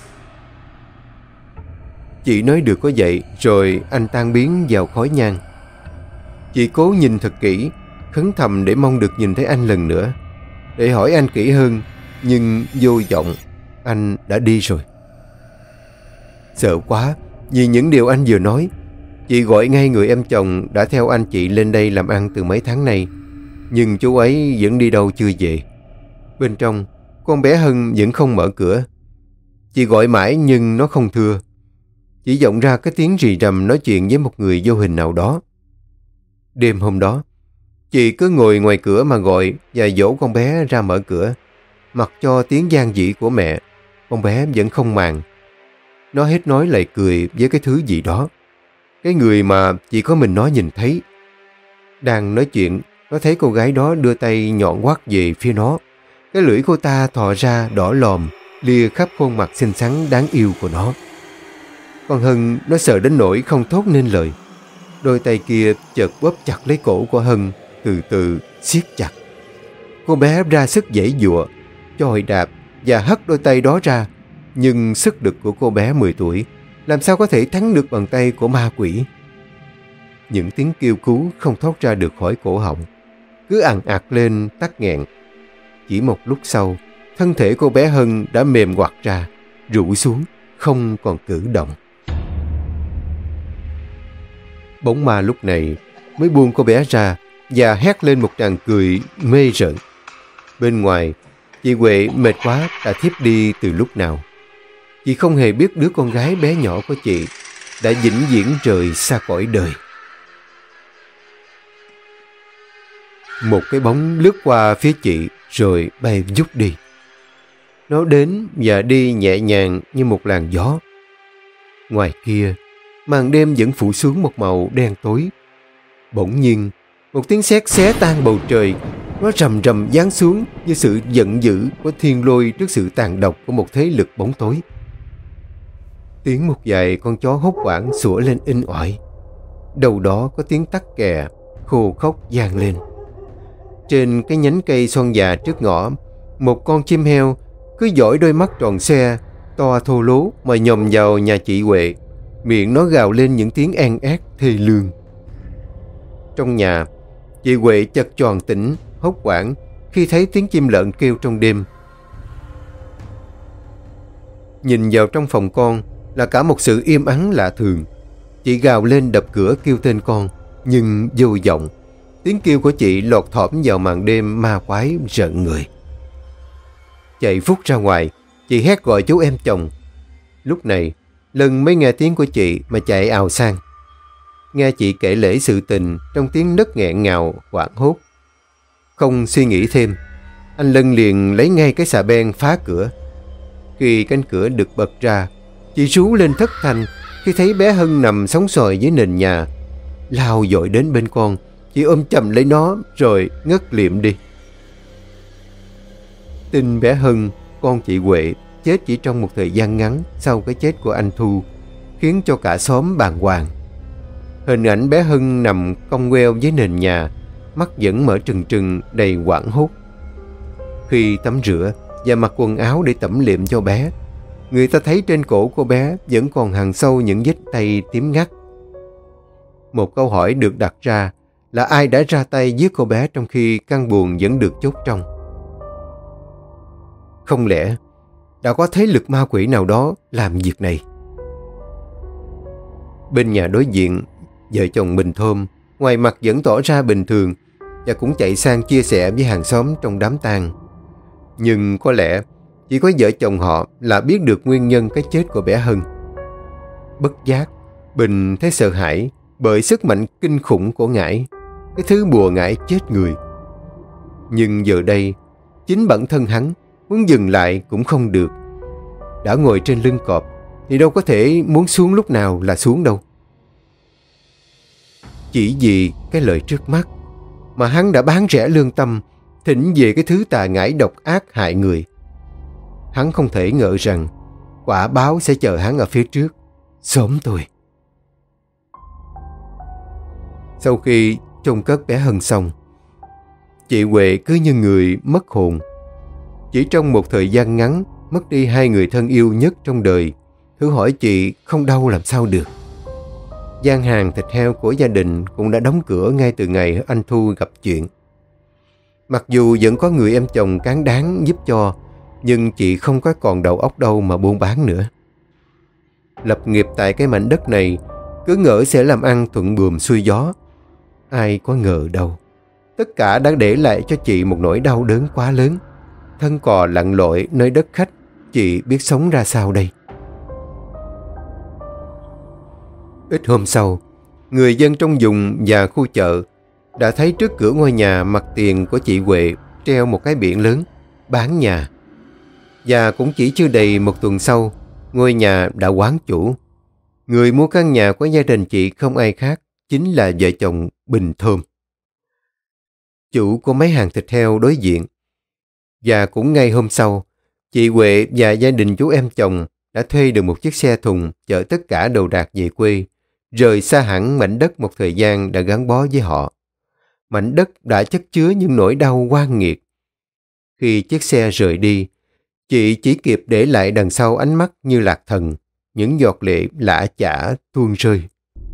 Chị nói được có vậy, rồi anh tan biến vào khói nhang. Chị cố nhìn thật kỹ, khấn thầm để mong được nhìn thấy anh lần nữa, để hỏi anh kỹ hơn, nhưng vô vọng. Anh đã đi rồi. Sợ quá vì những điều anh vừa nói. Chị gọi ngay người em chồng đã theo anh chị lên đây làm ăn từ mấy tháng nay, nhưng chú ấy vẫn đi đâu chưa về. Bên trong, con bé Hân vẫn không mở cửa. Chị gọi mãi nhưng nó không thưa, chỉ vọng ra cái tiếng rì rầm nói chuyện với một người vô hình nào đó. Đêm hôm đó, chị cứ ngồi ngoài cửa mà gọi và dỗ con bé ra mở cửa. Mặc cho tiếng gian dĩ của mẹ, con bé vẫn không màng. Nó hết nói lại cười với cái thứ gì đó, cái người mà chỉ có mình nó nhìn thấy. Đang nói chuyện, nó thấy cô gái đó đưa tay nhọn quắt về phía nó. Cái lưỡi cô ta thò ra đỏ lòm, lia khắp khuôn mặt xinh xắn đáng yêu của nó. Con Hân nó sợ đến nỗi không thốt nên lời. Đôi tay kia chợt bóp chặt lấy cổ của Hân, từ từ siết chặt. Cô bé ra sức giãy giụa, chọi đạp và hất đôi tay đó ra, nhưng sức lực của cô bé mười tuổi làm sao có thể thắng được bàn tay của ma quỷ. Những tiếng kêu cứu không thoát ra được khỏi cổ họng, cứ ằn ạt lên tắc nghẹn. Chỉ một lúc sau, thân thể cô bé Hân đã mềm ngoặt ra, rũ xuống, không còn cử động. Bóng ma lúc này mới buông cô bé ra và hét lên một tràng cười mê rợn. Bên ngoài, chị Huệ mệt quá đã thiếp đi từ lúc nào. Chị không hề biết đứa con gái bé nhỏ của chị đã vĩnh viễn rời xa cõi đời. Một cái bóng lướt qua phía chị rồi bay vút đi. Nó đến và đi nhẹ nhàng như một làn gió. Ngoài kia, màn đêm vẫn phủ xuống một màu đen tối. Bỗng nhiên, một tiếng sét xé tan bầu trời. Nó rầm rầm giáng xuống như sự giận dữ của thiên lôi trước sự tàn độc của một thế lực bóng tối. Tiếng một vài con chó hốt hoảng sủa lên inh ỏi. Đầu đó có tiếng tắc kè khô khóc vang lên. Trên cái nhánh cây xoan già trước ngõ, một con chim heo cứ dõi đôi mắt tròn xoe to thô lố mà nhòm vào nhà chị Huệ. Miệng nó gào lên những tiếng an ác thê lương. Trong nhà, chị Huệ chợt choàng tỉnh, hốt hoảng khi thấy tiếng chim lợn kêu trong đêm. Nhìn vào trong phòng con là cả một sự im ắng lạ thường. Chị gào lên đập cửa kêu tên con, nhưng vô vọng. Tiếng kêu của chị lọt thỏm vào màn đêm ma quái rợn người. Chạy phút ra ngoài, chị hét gọi chú em chồng. Lúc này, Lân mới nghe tiếng của chị mà chạy ào sang. Nghe chị kể lể sự tình trong tiếng nấc nghẹn ngào, hoảng hốt. Không suy nghĩ thêm, anh Lân liền lấy ngay cái xà beng phá cửa. Khi cánh cửa được bật ra, chị rú lên thất thanh khi thấy bé Hân nằm sóng xoài dưới nền nhà. Lao dội đến bên con, chị ôm chầm lấy nó rồi ngất liệm đi. Tin bé Hân, con chị Huệ, chết chỉ trong một thời gian ngắn sau cái chết của anh Thu khiến cho cả xóm bàng hoàng. Hình ảnh bé Hân nằm cong queo dưới nền nhà, mắt vẫn mở trừng trừng đầy hoảng hốt. Khi tắm rửa và mặc quần áo để tẩm liệm cho bé, người ta thấy trên cổ cô bé vẫn còn hằn sâu những vết tay tím ngắt. Một câu hỏi được đặt ra là ai đã ra tay giết cô bé trong khi căn buồng vẫn được chốt trong? Không lẽ đã có thế lực ma quỷ nào đó làm việc này? Bên nhà đối diện, vợ chồng Bình Thơm ngoài mặt vẫn tỏ ra bình thường và cũng chạy sang chia sẻ với hàng xóm trong đám tang. Nhưng có lẽ chỉ có vợ chồng họ là biết được nguyên nhân cái chết của bé Hân. Bất giác, Bình thấy sợ hãi bởi sức mạnh kinh khủng của ngải, cái thứ bùa ngải chết người. Nhưng giờ đây, chính bản thân hắn muốn dừng lại cũng không được. Đã ngồi trên lưng cọp thì đâu có thể muốn xuống lúc nào là xuống đâu. Chỉ vì cái lời trước mắt mà hắn đã bán rẻ lương tâm thỉnh về cái thứ tà ngải độc ác hại người. Hắn không thể ngờ rằng quả báo sẽ chờ hắn ở phía trước, sớm thôi. Sau khi chôn cất bé Hân xong, chị Huệ cứ như người mất hồn. Chỉ trong một thời gian ngắn mất đi hai người thân yêu nhất trong đời, thử hỏi chị không đau làm sao được. Gian hàng thịt heo của gia đình cũng đã đóng cửa ngay từ ngày anh Thu gặp chuyện. Mặc dù vẫn có người em chồng cán đáng giúp cho, nhưng chị không có còn đầu óc đâu mà buôn bán nữa. Lập nghiệp tại cái mảnh đất này cứ ngỡ sẽ làm ăn thuận buồm xuôi gió. Ai có ngờ đâu, tất cả đã để lại cho chị một nỗi đau đớn quá lớn. Thân cò lặn lội nơi đất khách, chị biết sống ra sao đây? Ít hôm sau, người dân trong vùng và khu chợ đã thấy trước cửa ngôi nhà mặt tiền của chị Huệ treo một cái biển lớn bán nhà. Và cũng chỉ chưa đầy một tuần sau, ngôi nhà đã hoán chủ. Người mua căn nhà của gia đình chị không ai khác, chính là vợ chồng Bình Thơm, chủ của mấy hàng thịt heo đối diện. Và cũng ngay hôm sau, chị Huệ và gia đình chú em chồng đã thuê được một chiếc xe thùng chở tất cả đồ đạc về quê, rời xa hẳn mảnh đất một thời gian đã gắn bó với họ. Mảnh đất đã chất chứa những nỗi đau oan nghiệt. Khi chiếc xe rời đi, chị chỉ kịp để lại đằng sau ánh mắt như lạc thần, những giọt lệ lã chã tuôn rơi.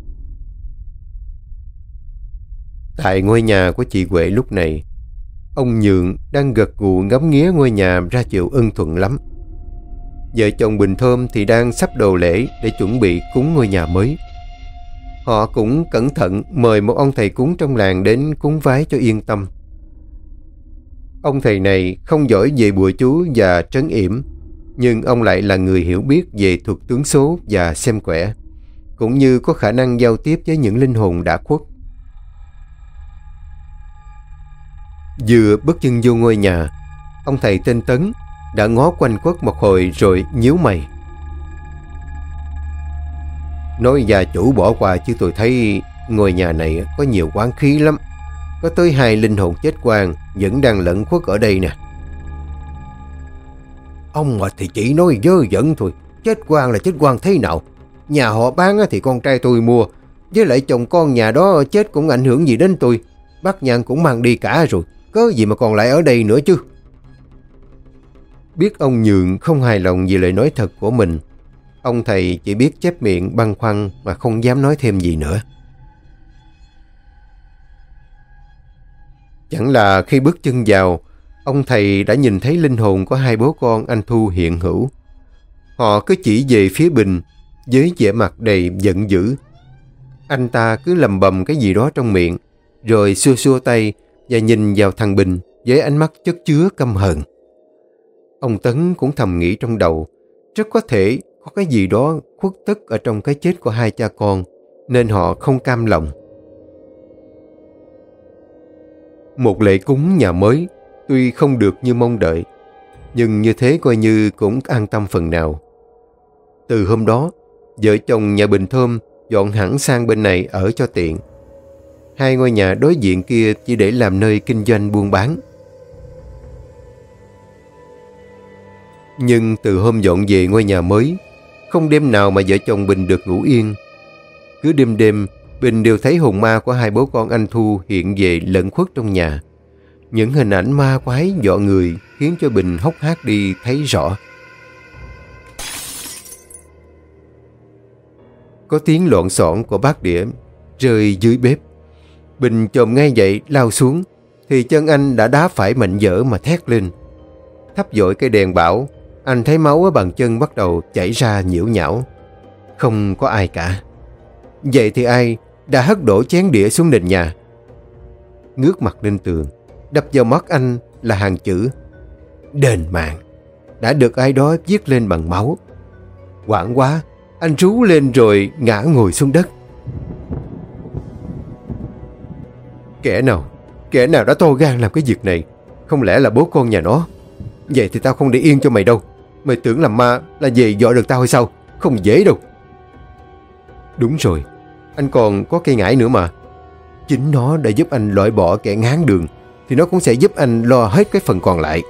Tại ngôi nhà của chị Huệ lúc này, ông Nhượng đang gật gù ngắm nghía ngôi nhà ra chịu ưng thuận lắm. Vợ chồng Bình Thơm thì đang sắp đồ lễ để chuẩn bị cúng ngôi nhà mới. Họ cũng cẩn thận mời một ông thầy cúng trong làng đến cúng vái cho yên tâm. Ông thầy này không giỏi về bùa chú và trấn yểm, nhưng ông lại là người hiểu biết về thuật tướng số và xem quẻ, cũng như có khả năng giao tiếp với những linh hồn đã khuất. Vừa bước chân vô ngôi nhà, ông thầy tên Tấn đã ngó quanh quất một hồi rồi nhíu mày. Nói gia chủ bỏ qua chứ tôi thấy ngôi nhà này có nhiều oán khí lắm. Có tới hai linh hồn chết oan vẫn đang lẫn khuất ở đây nè. Ông mà thì chỉ nói dơ dẫn thôi. Chết oan là chết oan thế nào? Nhà họ bán thì con trai tôi mua, với lại chồng con nhà đó chết cũng ảnh hưởng gì đến tôi. Bác Nhàn cũng mang đi cả rồi, cớ gì mà còn lại ở đây nữa chứ. Biết ông Nhượng không hài lòng về lời nói thật của mình, ông thầy chỉ biết chép miệng băn khoăn mà không dám nói thêm gì nữa. Chẳng là khi bước chân vào, ông thầy đã nhìn thấy linh hồn của hai bố con anh Thu hiện hữu. Họ cứ chỉ về phía Bình với vẻ mặt đầy giận dữ. Anh ta cứ lầm bầm cái gì đó trong miệng, rồi xua xua tay và nhìn vào thằng Bình với ánh mắt chất chứa căm hờn. Ông Tấn cũng thầm nghĩ trong đầu, rất có thể có cái gì đó khuất tất ở trong cái chết của hai cha con, nên họ không cam lòng. Một lễ cúng nhà mới tuy không được như mong đợi, nhưng như thế coi như cũng an tâm phần nào. Từ hôm đó, vợ chồng nhà Bình Thơm dọn hẳn sang bên này ở cho tiện. Hai ngôi nhà đối diện kia chỉ để làm nơi kinh doanh buôn bán. Nhưng từ hôm dọn về ngôi nhà mới, không đêm nào mà vợ chồng Bình được ngủ yên. Cứ đêm đêm, Bình đều thấy hồn ma của hai bố con anh Thu hiện về lẫn khuất trong nhà. Những hình ảnh ma quái dọ người khiến cho Bình hốc hác đi thấy rõ. Có tiếng loạn xọn của bát đĩa rơi dưới bếp. Bình chồm ngay dậy lao xuống, thì chân anh đã đá phải mạnh dở mà thét lên. Thắp dội cây đèn bảo, anh thấy máu ở bàn chân bắt đầu chảy ra nhiễu nhão. Không có ai cả. Vậy thì ai đã hất đổ chén đĩa xuống nền nhà? Ngước mặt lên tường, đập vào mắt anh là hàng chữ đền mạng đã được ai đó viết lên bằng máu. Hoảng quá, Anh rú lên rồi ngã ngồi xuống đất. Kẻ nào, kẻ nào đã to gan làm cái việc này? Không lẽ là bố con nhà nó? Vậy thì tao không để yên cho mày đâu. Mày tưởng làm ma là về dọa được tao hay sao? Không dễ đâu. Đúng rồi, anh còn có cây ngải nữa mà. Chính nó đã giúp anh loại bỏ kẻ ngáng đường, thì nó cũng sẽ giúp anh lo hết cái phần còn lại.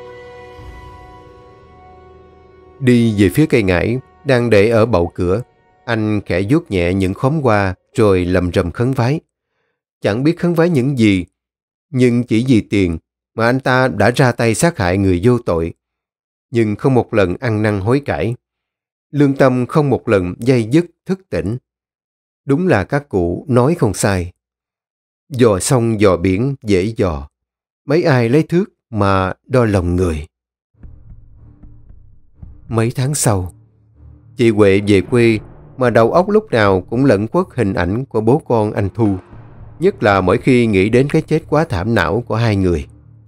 Đi về phía cây ngải đang để ở bậu cửa, anh khẽ vuốt nhẹ những khóm hoa rồi lầm rầm khấn vái. Chẳng biết khấn vái những gì, nhưng chỉ vì tiền mà anh ta đã ra tay sát hại người vô tội, nhưng không một lần ăn năn hối cải. Lương tâm không một lần day dứt thức tỉnh. Đúng là các cụ nói không sai. Dò sông dò biển dễ dò, mấy ai lấy thước mà đo lòng người. Mấy tháng sau, chị Huệ về quê mà đầu óc lúc nào cũng lẫn quất hình ảnh của bố con anh Thu, nhất là mỗi khi nghĩ đến cái chết quá thảm não của hai người.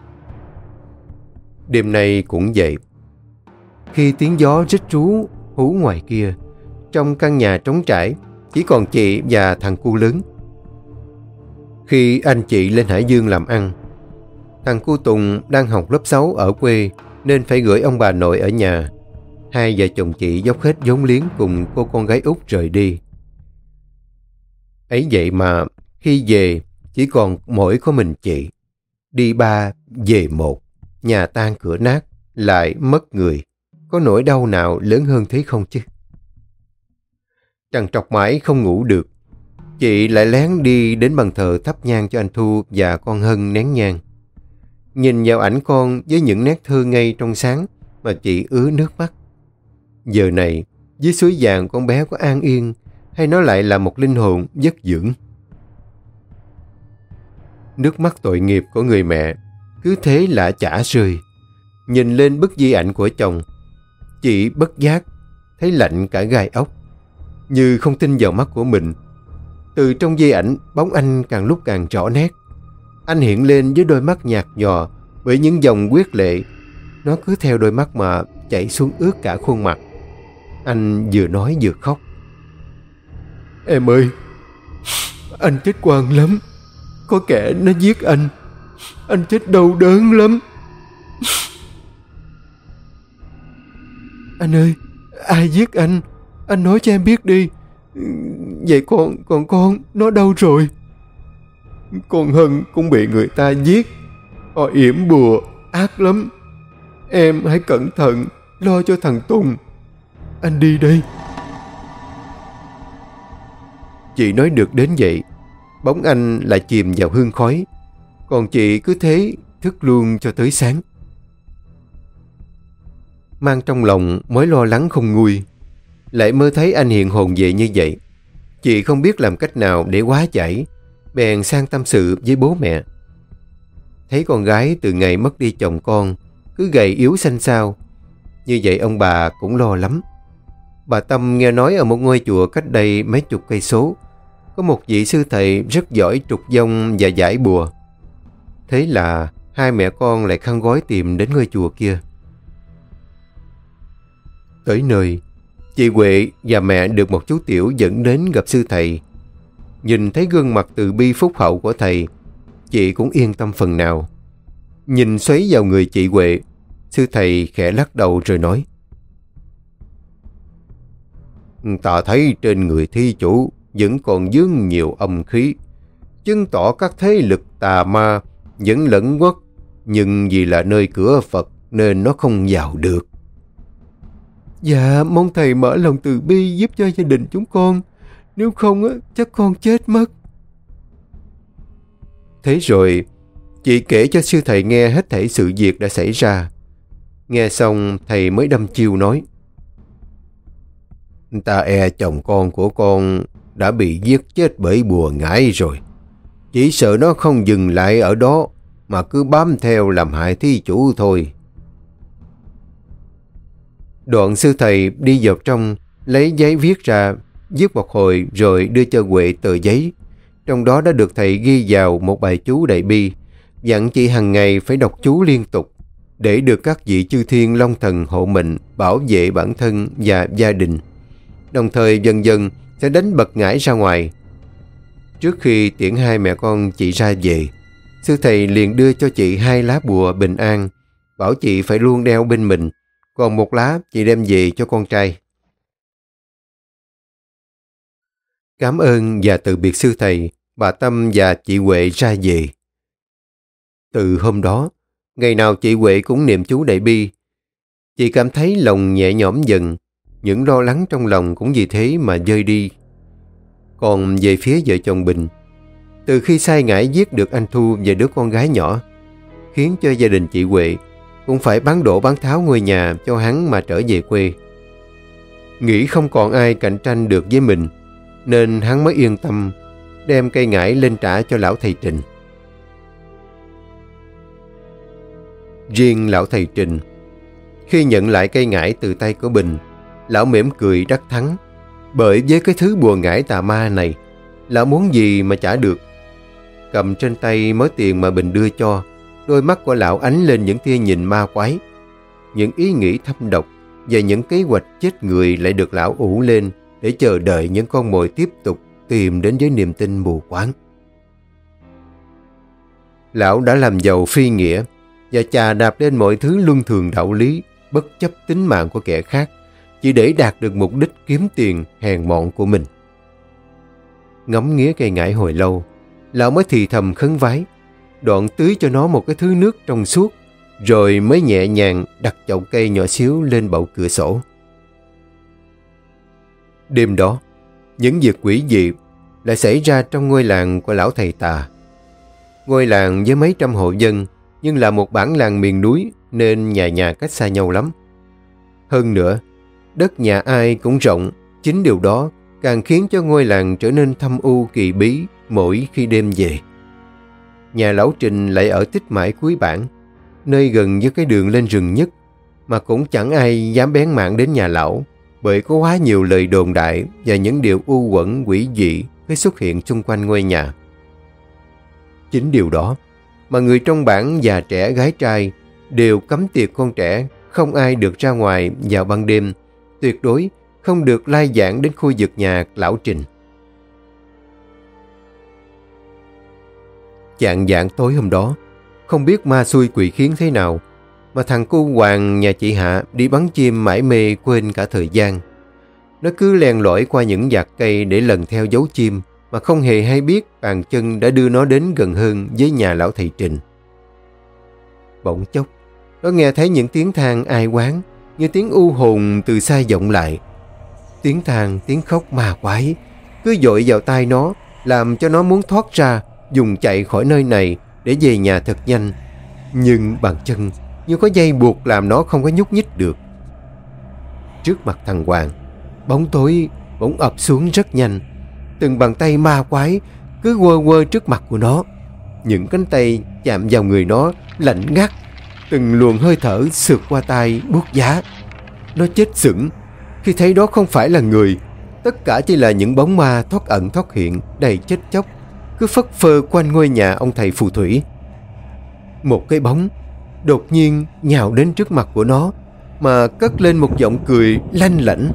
Đêm nay cũng vậy. Khi tiếng gió rít rú hú ngoài kia, trong căn nhà trống trải chỉ còn chị và thằng cu lớn. Khi anh chị lên Hải Dương làm ăn, thằng cu Tùng đang học lớp sáu ở quê nên phải gửi ông bà nội ở nhà. Hai vợ chồng chị dốc hết vốn liếng cùng cô con gái út rời đi. Ấy vậy mà khi về chỉ còn mỗi có mình chị. Đi ba về một, nhà tan cửa nát, lại mất người. Có nỗi đau nào lớn hơn thế không chứ? Trằn trọc mãi không ngủ được, chị lại lén đi đến bàn thờ thắp nhang cho anh Thu và con Hân nén nhang. Nhìn vào ảnh con với những nét thơ ngây trong sáng mà chị ứa nước mắt. Giờ này, dưới suối vàng con bé có an yên, hay nó lại là một linh hồn giấc dưỡng? Nước mắt tội nghiệp của người mẹ cứ thế lã chả rơi. Nhìn lên bức di ảnh của chồng, chị bất giác thấy lạnh cả gai ốc, như không tin vào mắt của mình. Từ trong di ảnh, bóng anh càng lúc càng rõ nét. Anh hiện lên với đôi mắt nhạt nhòa bởi những dòng huyết lệ. Nó cứ theo đôi mắt mà chảy xuống ướt cả khuôn mặt. Anh vừa nói vừa khóc. Em ơi, anh chết oan lắm. Có kẻ nó giết anh. Anh chết đau đớn lắm. Anh ơi, ai giết anh? Anh nói cho em biết đi. Vậy còn, còn con, nó đâu rồi? Con Hân cũng bị người ta giết. Họ yểm bùa, ác lắm. Em hãy cẩn thận, lo cho thằng Tùng. Anh đi đây. Chị nói được đến vậy, bóng anh lại chìm vào hương khói. Còn chị cứ thế thức luôn cho tới sáng. Mang trong lòng mối lo lắng không nguôi, lại mơ thấy anh hiện hồn về như vậy. Chị không biết làm cách nào để hóa giải, bèn sang tâm sự với bố mẹ. Thấy con gái từ ngày mất đi chồng con cứ gầy yếu xanh xao, như vậy ông bà cũng lo lắm. Bà Tâm nghe nói ở một ngôi chùa cách đây mấy chục cây số có một vị sư thầy rất giỏi trục vong và giải bùa. Thế là hai mẹ con lại khăn gói tìm đến ngôi chùa kia. Tới nơi, chị Huệ và mẹ được một chú Tiểu dẫn đến gặp sư thầy. Nhìn thấy gương mặt từ bi phúc hậu của thầy, chị cũng yên tâm phần nào. Nhìn xoáy vào người chị Huệ, sư thầy khẽ lắc đầu rồi nói: Ta thấy trên người thí chủ vẫn còn vướng nhiều âm khí, chứng tỏ các thế lực tà ma vẫn lẫn quất, nhưng vì là nơi cửa Phật nên nó không vào được. Dạ, mong thầy mở lòng từ bi giúp cho gia đình chúng con, nếu không á chắc con chết mất. Thế rồi, chị kể cho sư thầy nghe hết thảy sự việc đã xảy ra. Nghe xong, thầy mới đâm chiêu nói: Ta e chồng con của con đã bị giết chết bởi bùa ngải rồi. Chỉ sợ nó không dừng lại ở đó mà cứ bám theo làm hại thí chủ thôi. Đoạn sư thầy đi vào trong, lấy giấy viết ra, viết một hồi rồi đưa cho Huệ tờ giấy. Trong đó đã được thầy ghi vào một bài chú đại bi, dặn chị hàng ngày phải đọc chú liên tục để được các vị chư thiên long thần hộ mệnh, bảo vệ bản thân và gia đình. đồng thời dần dần sẽ đánh bật ngải ra ngoài. Trước khi tiễn hai mẹ con chị ra về, sư thầy liền đưa cho chị hai lá bùa bình an, bảo chị phải luôn đeo bên mình, còn một lá chị đem về cho con trai. Cảm ơn và từ biệt sư thầy, bà Tâm và chị Huệ ra về. Từ hôm đó, ngày nào chị Huệ cũng niệm chú đại bi. Chị cảm thấy lòng nhẹ nhõm dần, những lo lắng trong lòng cũng vì thế mà vơi đi. Còn về phía vợ chồng Bình, từ khi sai ngải giết được anh Thu và đứa con gái nhỏ, khiến cho gia đình chị Huệ cũng phải bán đổ bán tháo ngôi nhà cho hắn mà trở về quê. Nghĩ không còn ai cạnh tranh được với mình, nên hắn mới yên tâm đem cây ngải lên trả cho lão thầy Trình. Riêng lão thầy Trình, khi nhận lại cây ngải từ tay của Bình, lão mỉm cười đắc thắng, bởi với cái thứ bùa ngải tà ma này, lão muốn gì mà trả được. Cầm trên tay mớ tiền mà Bình đưa cho, đôi mắt của lão ánh lên những tia nhìn ma quái. Những ý nghĩ thâm độc và những kế hoạch chết người lại được lão ủ lên để chờ đợi những con mồi tiếp tục tìm đến với niềm tin mù quáng. Lão đã làm giàu phi nghĩa và chà đạp lên mọi thứ luân thường đạo lý, bất chấp tính mạng của kẻ khác, chỉ để đạt được mục đích kiếm tiền hèn mọn của mình. Ngắm nghía cây ngải hồi lâu, lão mới thì thầm khấn vái, đoạn tưới cho nó một cái thứ nước trong suốt, rồi mới nhẹ nhàng đặt chậu cây nhỏ xíu lên bậu cửa sổ. Đêm đó, những việc quỷ dị lại xảy ra trong ngôi làng của lão thầy tà. Ngôi làng với mấy trăm hộ dân, nhưng là một bản làng miền núi nên nhà nhà cách xa nhau lắm. Hơn nữa, đất nhà ai cũng rộng, chính điều đó càng khiến cho ngôi làng trở nên thâm u kỳ bí mỗi khi đêm về. Nhà lão Trình lại ở tích mãi cuối bản, nơi gần với cái đường lên rừng nhất, mà cũng chẳng ai dám bén mảng đến nhà lão, bởi có quá nhiều lời đồn đại và những điều u uẩn quỷ dị cứ xuất hiện xung quanh ngôi nhà. Chính điều đó mà người trong bản, già trẻ gái trai, đều cấm tiệc con trẻ, không ai được ra ngoài vào ban đêm, tuyệt đối không được lai vãng đến khu vực nhà lão Trình. Chạng vạng tối hôm đó, không biết ma xui quỷ khiến thế nào, mà thằng cu Hoàng nhà chị Hạ đi bắn chim mải mê quên cả thời gian. Nó cứ len lỏi qua những vạt cây để lần theo dấu chim, mà không hề hay biết bàn chân đã đưa nó đến gần hơn với nhà lão thầy Trình. Bỗng chốc, nó nghe thấy những tiếng than ai oán, như tiếng u hồn từ xa vọng lại. Tiếng than, tiếng khóc ma quái cứ dội vào tai nó, làm cho nó muốn thoát ra, dùng chạy khỏi nơi này để về nhà thật nhanh. Nhưng bàn chân như có dây buộc làm nó không có nhúc nhích được. Trước mặt thằng Hoàng, bóng tối bỗng ập xuống rất nhanh. Từng bàn tay ma quái cứ quơ quơ trước mặt của nó. Những cánh tay chạm vào người nó lạnh ngắt, từng luồng hơi thở sượt qua tai buốt giá. Nó chết sững khi thấy đó không phải là người, tất cả chỉ là những bóng ma thoát ẩn thoát hiện đầy chết chóc, cứ phất phơ quanh ngôi nhà ông thầy phù thủy. Một cái bóng đột nhiên nhào đến trước mặt của nó, mà cất lên một giọng cười lanh lảnh.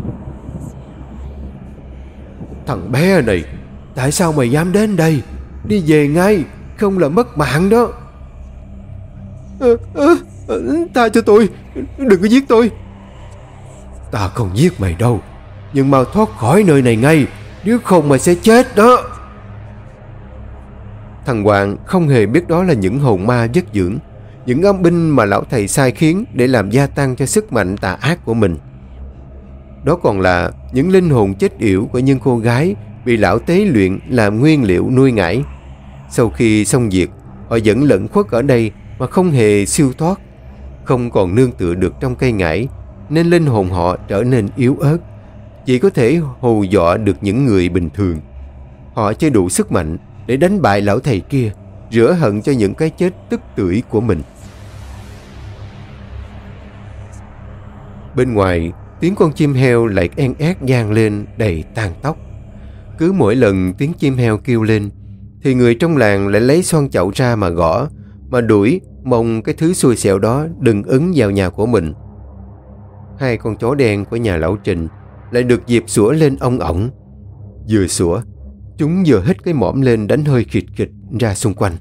Thằng bé này, tại sao mày dám đến đây? Đi về ngay, không là mất mạng đó. À, à, à, tha cho tôi, đừng có giết tôi. Ta không giết mày đâu, nhưng mau thoát khỏi nơi này ngay, nếu không mày sẽ chết đó. Thằng Hoàng không hề biết đó là những hồn ma vất dưỡng, những âm binh mà lão thầy sai khiến để làm gia tăng cho sức mạnh tà ác của mình. Đó còn là những linh hồn chết yểu của những cô gái bị lão tế luyện làm nguyên liệu nuôi ngải. Sau khi xong việc, họ vẫn lẫn khuất ở đây mà không hề siêu thoát. Không còn nương tựa được trong cây ngải, nên linh hồn họ trở nên yếu ớt, chỉ có thể hù dọa được những người bình thường. Họ chưa đủ sức mạnh để đánh bại lão thầy kia, rửa hận cho những cái chết tức tưởi của mình. Bên ngoài, tiếng con chim heo lại en ét vang lên đầy tang tóc. Cứ mỗi lần tiếng chim heo kêu lên, thì người trong làng lại lấy xoan chậu ra mà gõ, mà đuổi, mong cái thứ xui xẻo đó đừng ứng vào nhà của mình. Hai con chó đen của nhà lão Trình lại được dịp sủa lên ong ỏng. Vừa sủa, chúng vừa hít cái mõm lên đánh hơi khịt khịt ra xung quanh.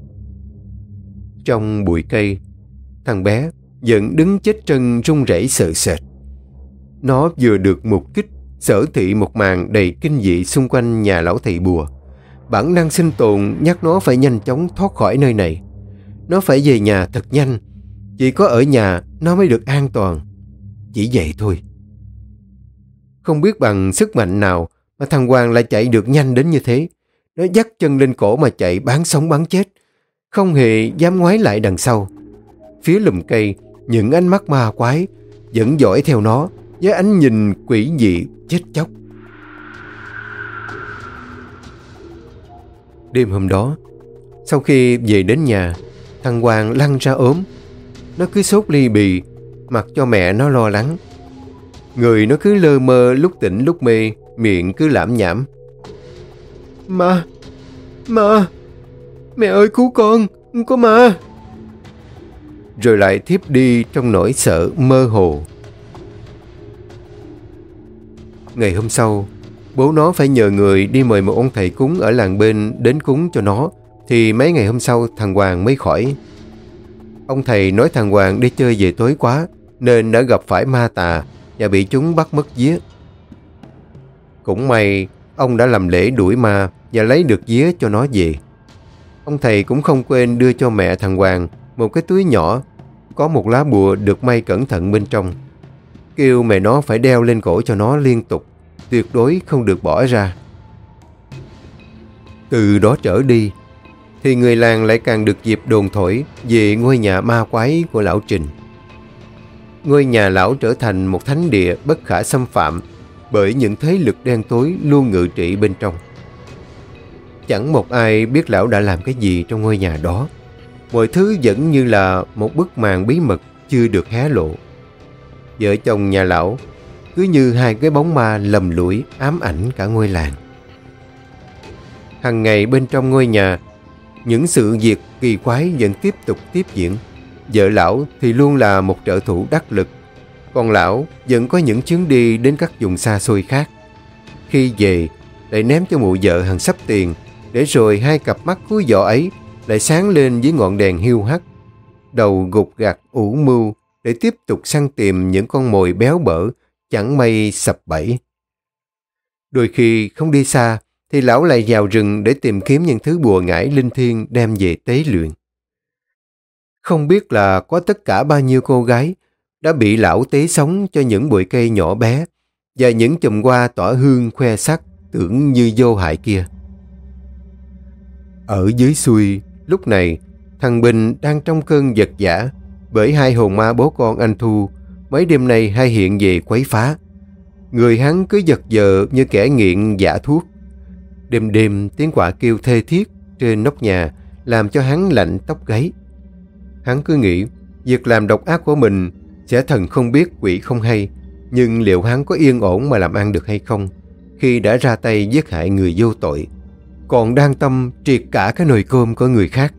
Trong bụi cây, thằng bé vẫn đứng chết chân run rẩy sợ sệt. Nó vừa được mục kích sở thị một màn đầy kinh dị xung quanh nhà lão thầy bùa. Bản năng sinh tồn nhắc nó phải nhanh chóng thoát khỏi nơi này. Nó phải về nhà thật nhanh. Chỉ có ở nhà nó mới được an toàn. Chỉ vậy thôi. Không biết bằng sức mạnh nào mà thằng Hoàng lại chạy được nhanh đến như thế. Nó dắt chân lên cổ mà chạy bán sống bán chết, không hề dám ngoái lại đằng sau. Phía lùm cây, những ánh mắt ma quái vẫn dõi theo nó với ánh nhìn quỷ dị chết chóc. Đêm hôm đó, sau khi về đến nhà, thằng Hoàng lăn ra ốm. Nó cứ sốt ly bì, mặc cho mẹ nó lo lắng. Người nó cứ lơ mơ, lúc tỉnh lúc mê, miệng cứ lảm nhảm. Ma, ma, mẹ ơi cứu con, có ma. Rồi lại thiếp đi trong nỗi sợ mơ hồ. Ngày hôm sau, bố nó phải nhờ người đi mời một ông thầy cúng ở làng bên đến cúng cho nó, thì mấy ngày hôm sau thằng Hoàng mới khỏi. Ông thầy nói thằng Hoàng đi chơi về tối quá nên đã gặp phải ma tà và bị chúng bắt mất vía. Cũng may ông đã làm lễ đuổi ma và lấy được vía cho nó về. Ông thầy cũng không quên đưa cho mẹ thằng Hoàng một cái túi nhỏ có một lá bùa được may cẩn thận bên trong, kêu mẹ nó phải đeo lên cổ cho nó liên tục, tuyệt đối không được bỏ ra. Từ đó trở đi thì người làng lại càng được dịp đồn thổi về ngôi nhà ma quái của lão Trình. Ngôi nhà lão trở thành một thánh địa bất khả xâm phạm bởi những thế lực đen tối luôn ngự trị bên trong. Chẳng một ai biết lão đã làm cái gì trong ngôi nhà đó. Mọi thứ vẫn như là một bức màn bí mật chưa được hé lộ. Vợ chồng nhà lão cứ như hai cái bóng ma lầm lũi ám ảnh cả ngôi làng. Hằng ngày bên trong ngôi nhà, những sự việc kỳ quái vẫn tiếp tục tiếp diễn. Vợ lão thì luôn là một trợ thủ đắc lực, còn lão vẫn có những chuyến đi đến các vùng xa xôi khác. Khi về, lại ném cho mụ vợ hàng xấp tiền, để rồi hai cặp mắt cuối vỏ ấy lại sáng lên với ngọn đèn hiu hắt, đầu gục gặt ủ mưu để tiếp tục săn tìm những con mồi béo bở, chẳng may sập bẫy. Đôi khi không đi xa, thì lão lại vào rừng để tìm kiếm những thứ bùa ngải linh thiêng đem về tế luyện. Không biết là có tất cả bao nhiêu cô gái đã bị lão tế sống cho những bụi cây nhỏ bé và những chùm hoa tỏa hương khoe sắc tưởng như vô hại kia. Ở dưới xuôi, lúc này, thằng Bình đang trong cơn vật vã bởi hai hồn ma bố con anh Thu mấy đêm nay hay hiện về quấy phá. Người hắn cứ giật giờ như kẻ nghiện giả thuốc. Đêm đêm tiếng quạ kêu thê thiết trên nóc nhà làm cho hắn lạnh tóc gáy. Hắn cứ nghĩ việc làm độc ác của mình sẽ thần không biết quỷ không hay, nhưng liệu hắn có yên ổn mà làm ăn được hay không khi đã ra tay giết hại người vô tội, còn đang tâm triệt cả cái nồi cơm của người khác.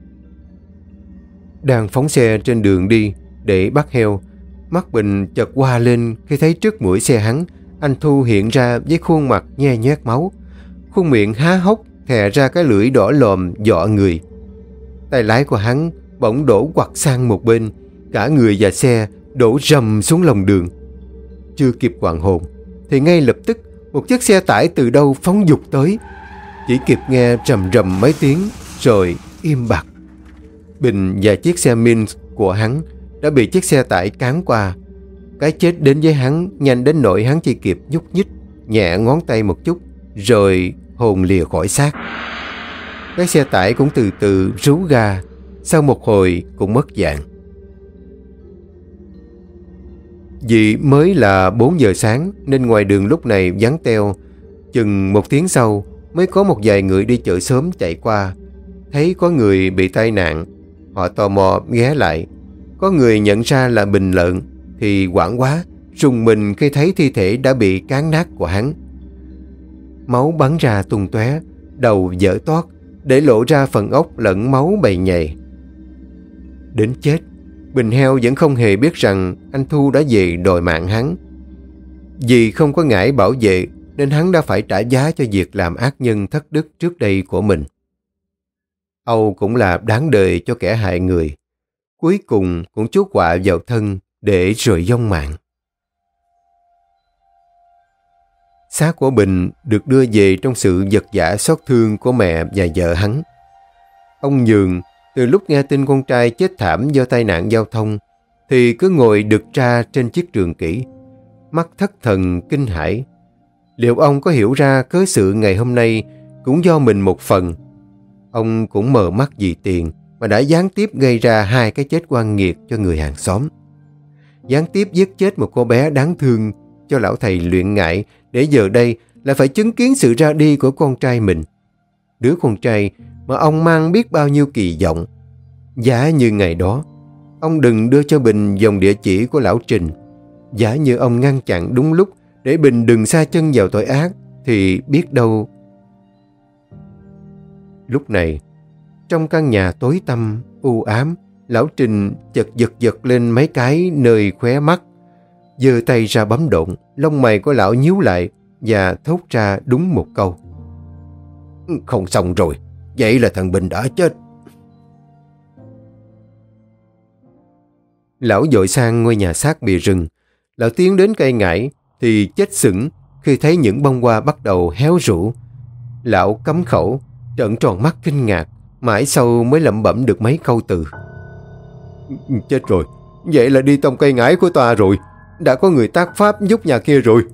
Đang phóng xe trên đường đi để bắt heo, mắt Bình chợt qua lên khi thấy trước mũi xe hắn, anh Thu hiện ra với khuôn mặt nhe nhét máu, khuôn miệng há hốc thè ra cái lưỡi đỏ lòm dọa người. Tay lái của hắn bỗng đổ quặt sang một bên, cả người và xe đổ rầm xuống lòng đường. Chưa kịp hoàn hồn thì ngay lập tức một chiếc xe tải từ đâu phóng vụt tới, chỉ kịp nghe rầm rầm mấy tiếng rồi im bặt. Bình và chiếc xe Min của hắn đã bị chiếc xe tải cán qua. Cái chết đến với hắn nhanh đến nỗi hắn chỉ kịp nhúc nhích nhẹ ngón tay một chút rồi hồn lìa khỏi xác. Cái xe tải cũng từ từ rú ga, sau một hồi cũng mất dạng. Vì mới là bốn giờ sáng nên ngoài đường lúc này vắng teo. Chừng một tiếng sau mới có một vài người đi chợ sớm chạy qua. Thấy có người bị tai nạn, họ tò mò ghé lại. Có người nhận ra là Bình lợn thì hoảng quá, rùng mình khi thấy thi thể đã bị cán nát của hắn. Máu bắn ra tung tóe, đầu vỡ toác, để lộ ra phần ốc lẫn máu bầy nhầy. Đến chết, Bình heo vẫn không hề biết rằng anh Thu đã về đòi mạng hắn. Vì không có ngải bảo vệ nên hắn đã phải trả giá cho việc làm ác nhân thất đức trước đây của mình. Âu cũng là đáng đời cho kẻ hại người. Cuối cùng cũng chuốc họa vào thân để rồi vong mạng. Xác của Bình được đưa về trong sự vật vã xót thương của mẹ và vợ hắn. Ông Nhường từ lúc nghe tin con trai chết thảm do tai nạn giao thông thì cứ ngồi đực ra trên chiếc trường kỷ, mắt thất thần kinh hãi. Liệu ông có hiểu ra cớ sự ngày hôm nay cũng do mình một phần? Ông cũng mờ mắt vì tiền mà đã gián tiếp gây ra hai cái chết oan nghiệt cho người hàng xóm. Gián tiếp giết chết một cô bé đáng thương cho lão thầy luyện ngại, để giờ đây lại phải chứng kiến sự ra đi của con trai mình. Đứa con trai mà ông mang biết bao nhiêu kỳ vọng. Giả như ngày đó ông đừng đưa cho Bình dòng địa chỉ của lão Trình, giả như ông ngăn chặn đúng lúc để Bình đừng sa chân vào tội ác, thì biết đâu. Lúc này, trong căn nhà tối tăm, u ám, lão Trình chợt giật giật lên mấy cái nơi khóe mắt, giơ tay ra bấm độn, lông mày của lão nhíu lại và thốt ra đúng một câu: "Không xong rồi, vậy là thằng Bình đã chết." Lão vội sang ngôi nhà xác bìa rừng. Lão tiến đến cây ngải thì chết sững khi thấy những bông hoa bắt đầu héo rũ. Lão cấm khẩu, trợn tròn mắt kinh ngạc, mãi sau mới lẩm bẩm được mấy câu từ: "Chết rồi, vậy là đi tông cây ngải của ta rồi. Đã có người tác pháp giúp nhà kia rồi."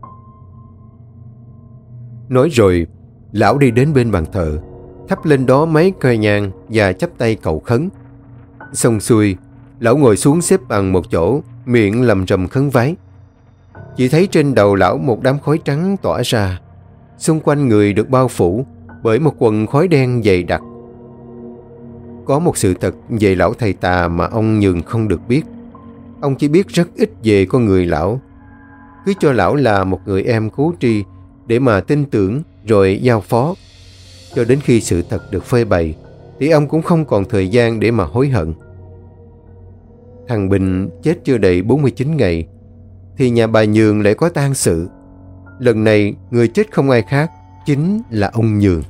Nói rồi, lão đi đến bên bàn thờ, thắp lên đó mấy cây nhang và chắp tay cầu khấn. Xong xuôi, lão ngồi xuống xếp bằng một chỗ, miệng lầm rầm khấn vái. Chỉ thấy trên đầu lão một đám khói trắng tỏa ra, xung quanh người được bao phủ bởi một quần khói đen dày đặc. Có một sự thật về lão thầy tà mà ông Nhường không được biết. Ông chỉ biết rất ít về con người lão. Cứ cho lão là một người em cố tri để mà tin tưởng rồi giao phó. Cho đến khi sự thật được phơi bày thì ông cũng không còn thời gian để mà hối hận. Thằng Bình chết chưa đầy bốn mươi chín ngày thì nhà bà Nhường lại có tang sự. Lần này người chết không ai khác, chính là ông Nhường.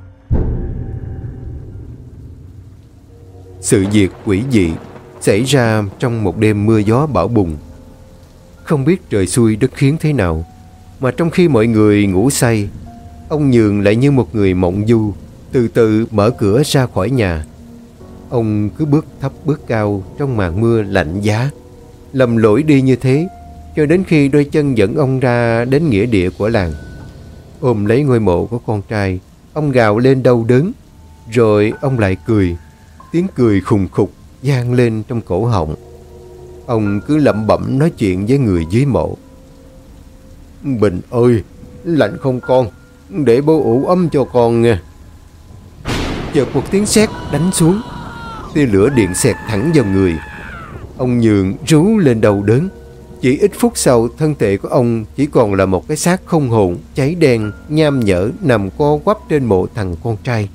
Sự việc quỷ dị xảy ra trong một đêm mưa gió bão bùng. Không biết trời xui đất khiến thế nào mà trong khi mọi người ngủ say, ông Nhường lại như một người mộng du, từ từ mở cửa ra khỏi nhà. Ông cứ bước thấp bước cao trong màn mưa lạnh giá, lầm lỗi đi như thế cho đến khi đôi chân dẫn ông ra đến nghĩa địa của làng. Ôm lấy ngôi mộ của con trai, ông gào lên đau đớn, rồi ông lại cười. Tiếng cười khùng khục vang lên trong cổ họng. Ông cứ lẩm bẩm nói chuyện với người dưới mộ: "Bình ơi, lạnh không con? Để bố ủ ấm cho con nha." Chợt một tiếng sét đánh xuống, tia lửa điện xẹt thẳng vào người. Ông Nhường rú lên đau đớn. Chỉ ít phút sau, thân thể của ông chỉ còn là một cái xác không hồn, cháy đen, nham nhở nằm co quắp trên mộ thằng con trai.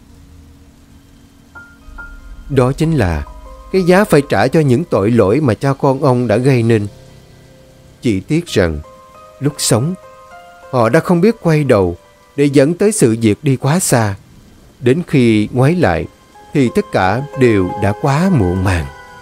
Đó chính là cái giá phải trả cho những tội lỗi mà cha con ông đã gây nên. Chỉ tiếc rằng lúc sống, họ đã không biết quay đầu để dẫn tới sự việc đi quá xa. Đến khi ngoái lại thì tất cả đều đã quá muộn màng.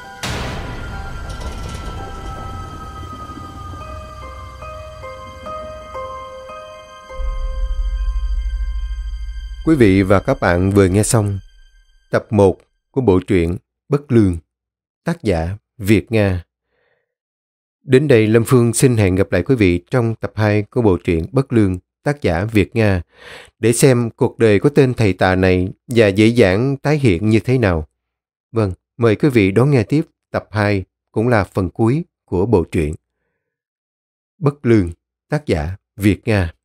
Quý vị và các bạn vừa nghe xong tập một của bộ truyện Bất Lương, tác giả Việt Nga. Đến đây Lâm Phương xin hẹn gặp lại quý vị trong tập hai của bộ truyện Bất Lương, tác giả Việt Nga, để xem cuộc đời của tên thầy tà này và dễ dàng tái hiện như thế nào. Vâng, mời quý vị đón nghe tiếp tập hai, cũng là phần cuối của bộ truyện Bất Lương, tác giả Việt Nga.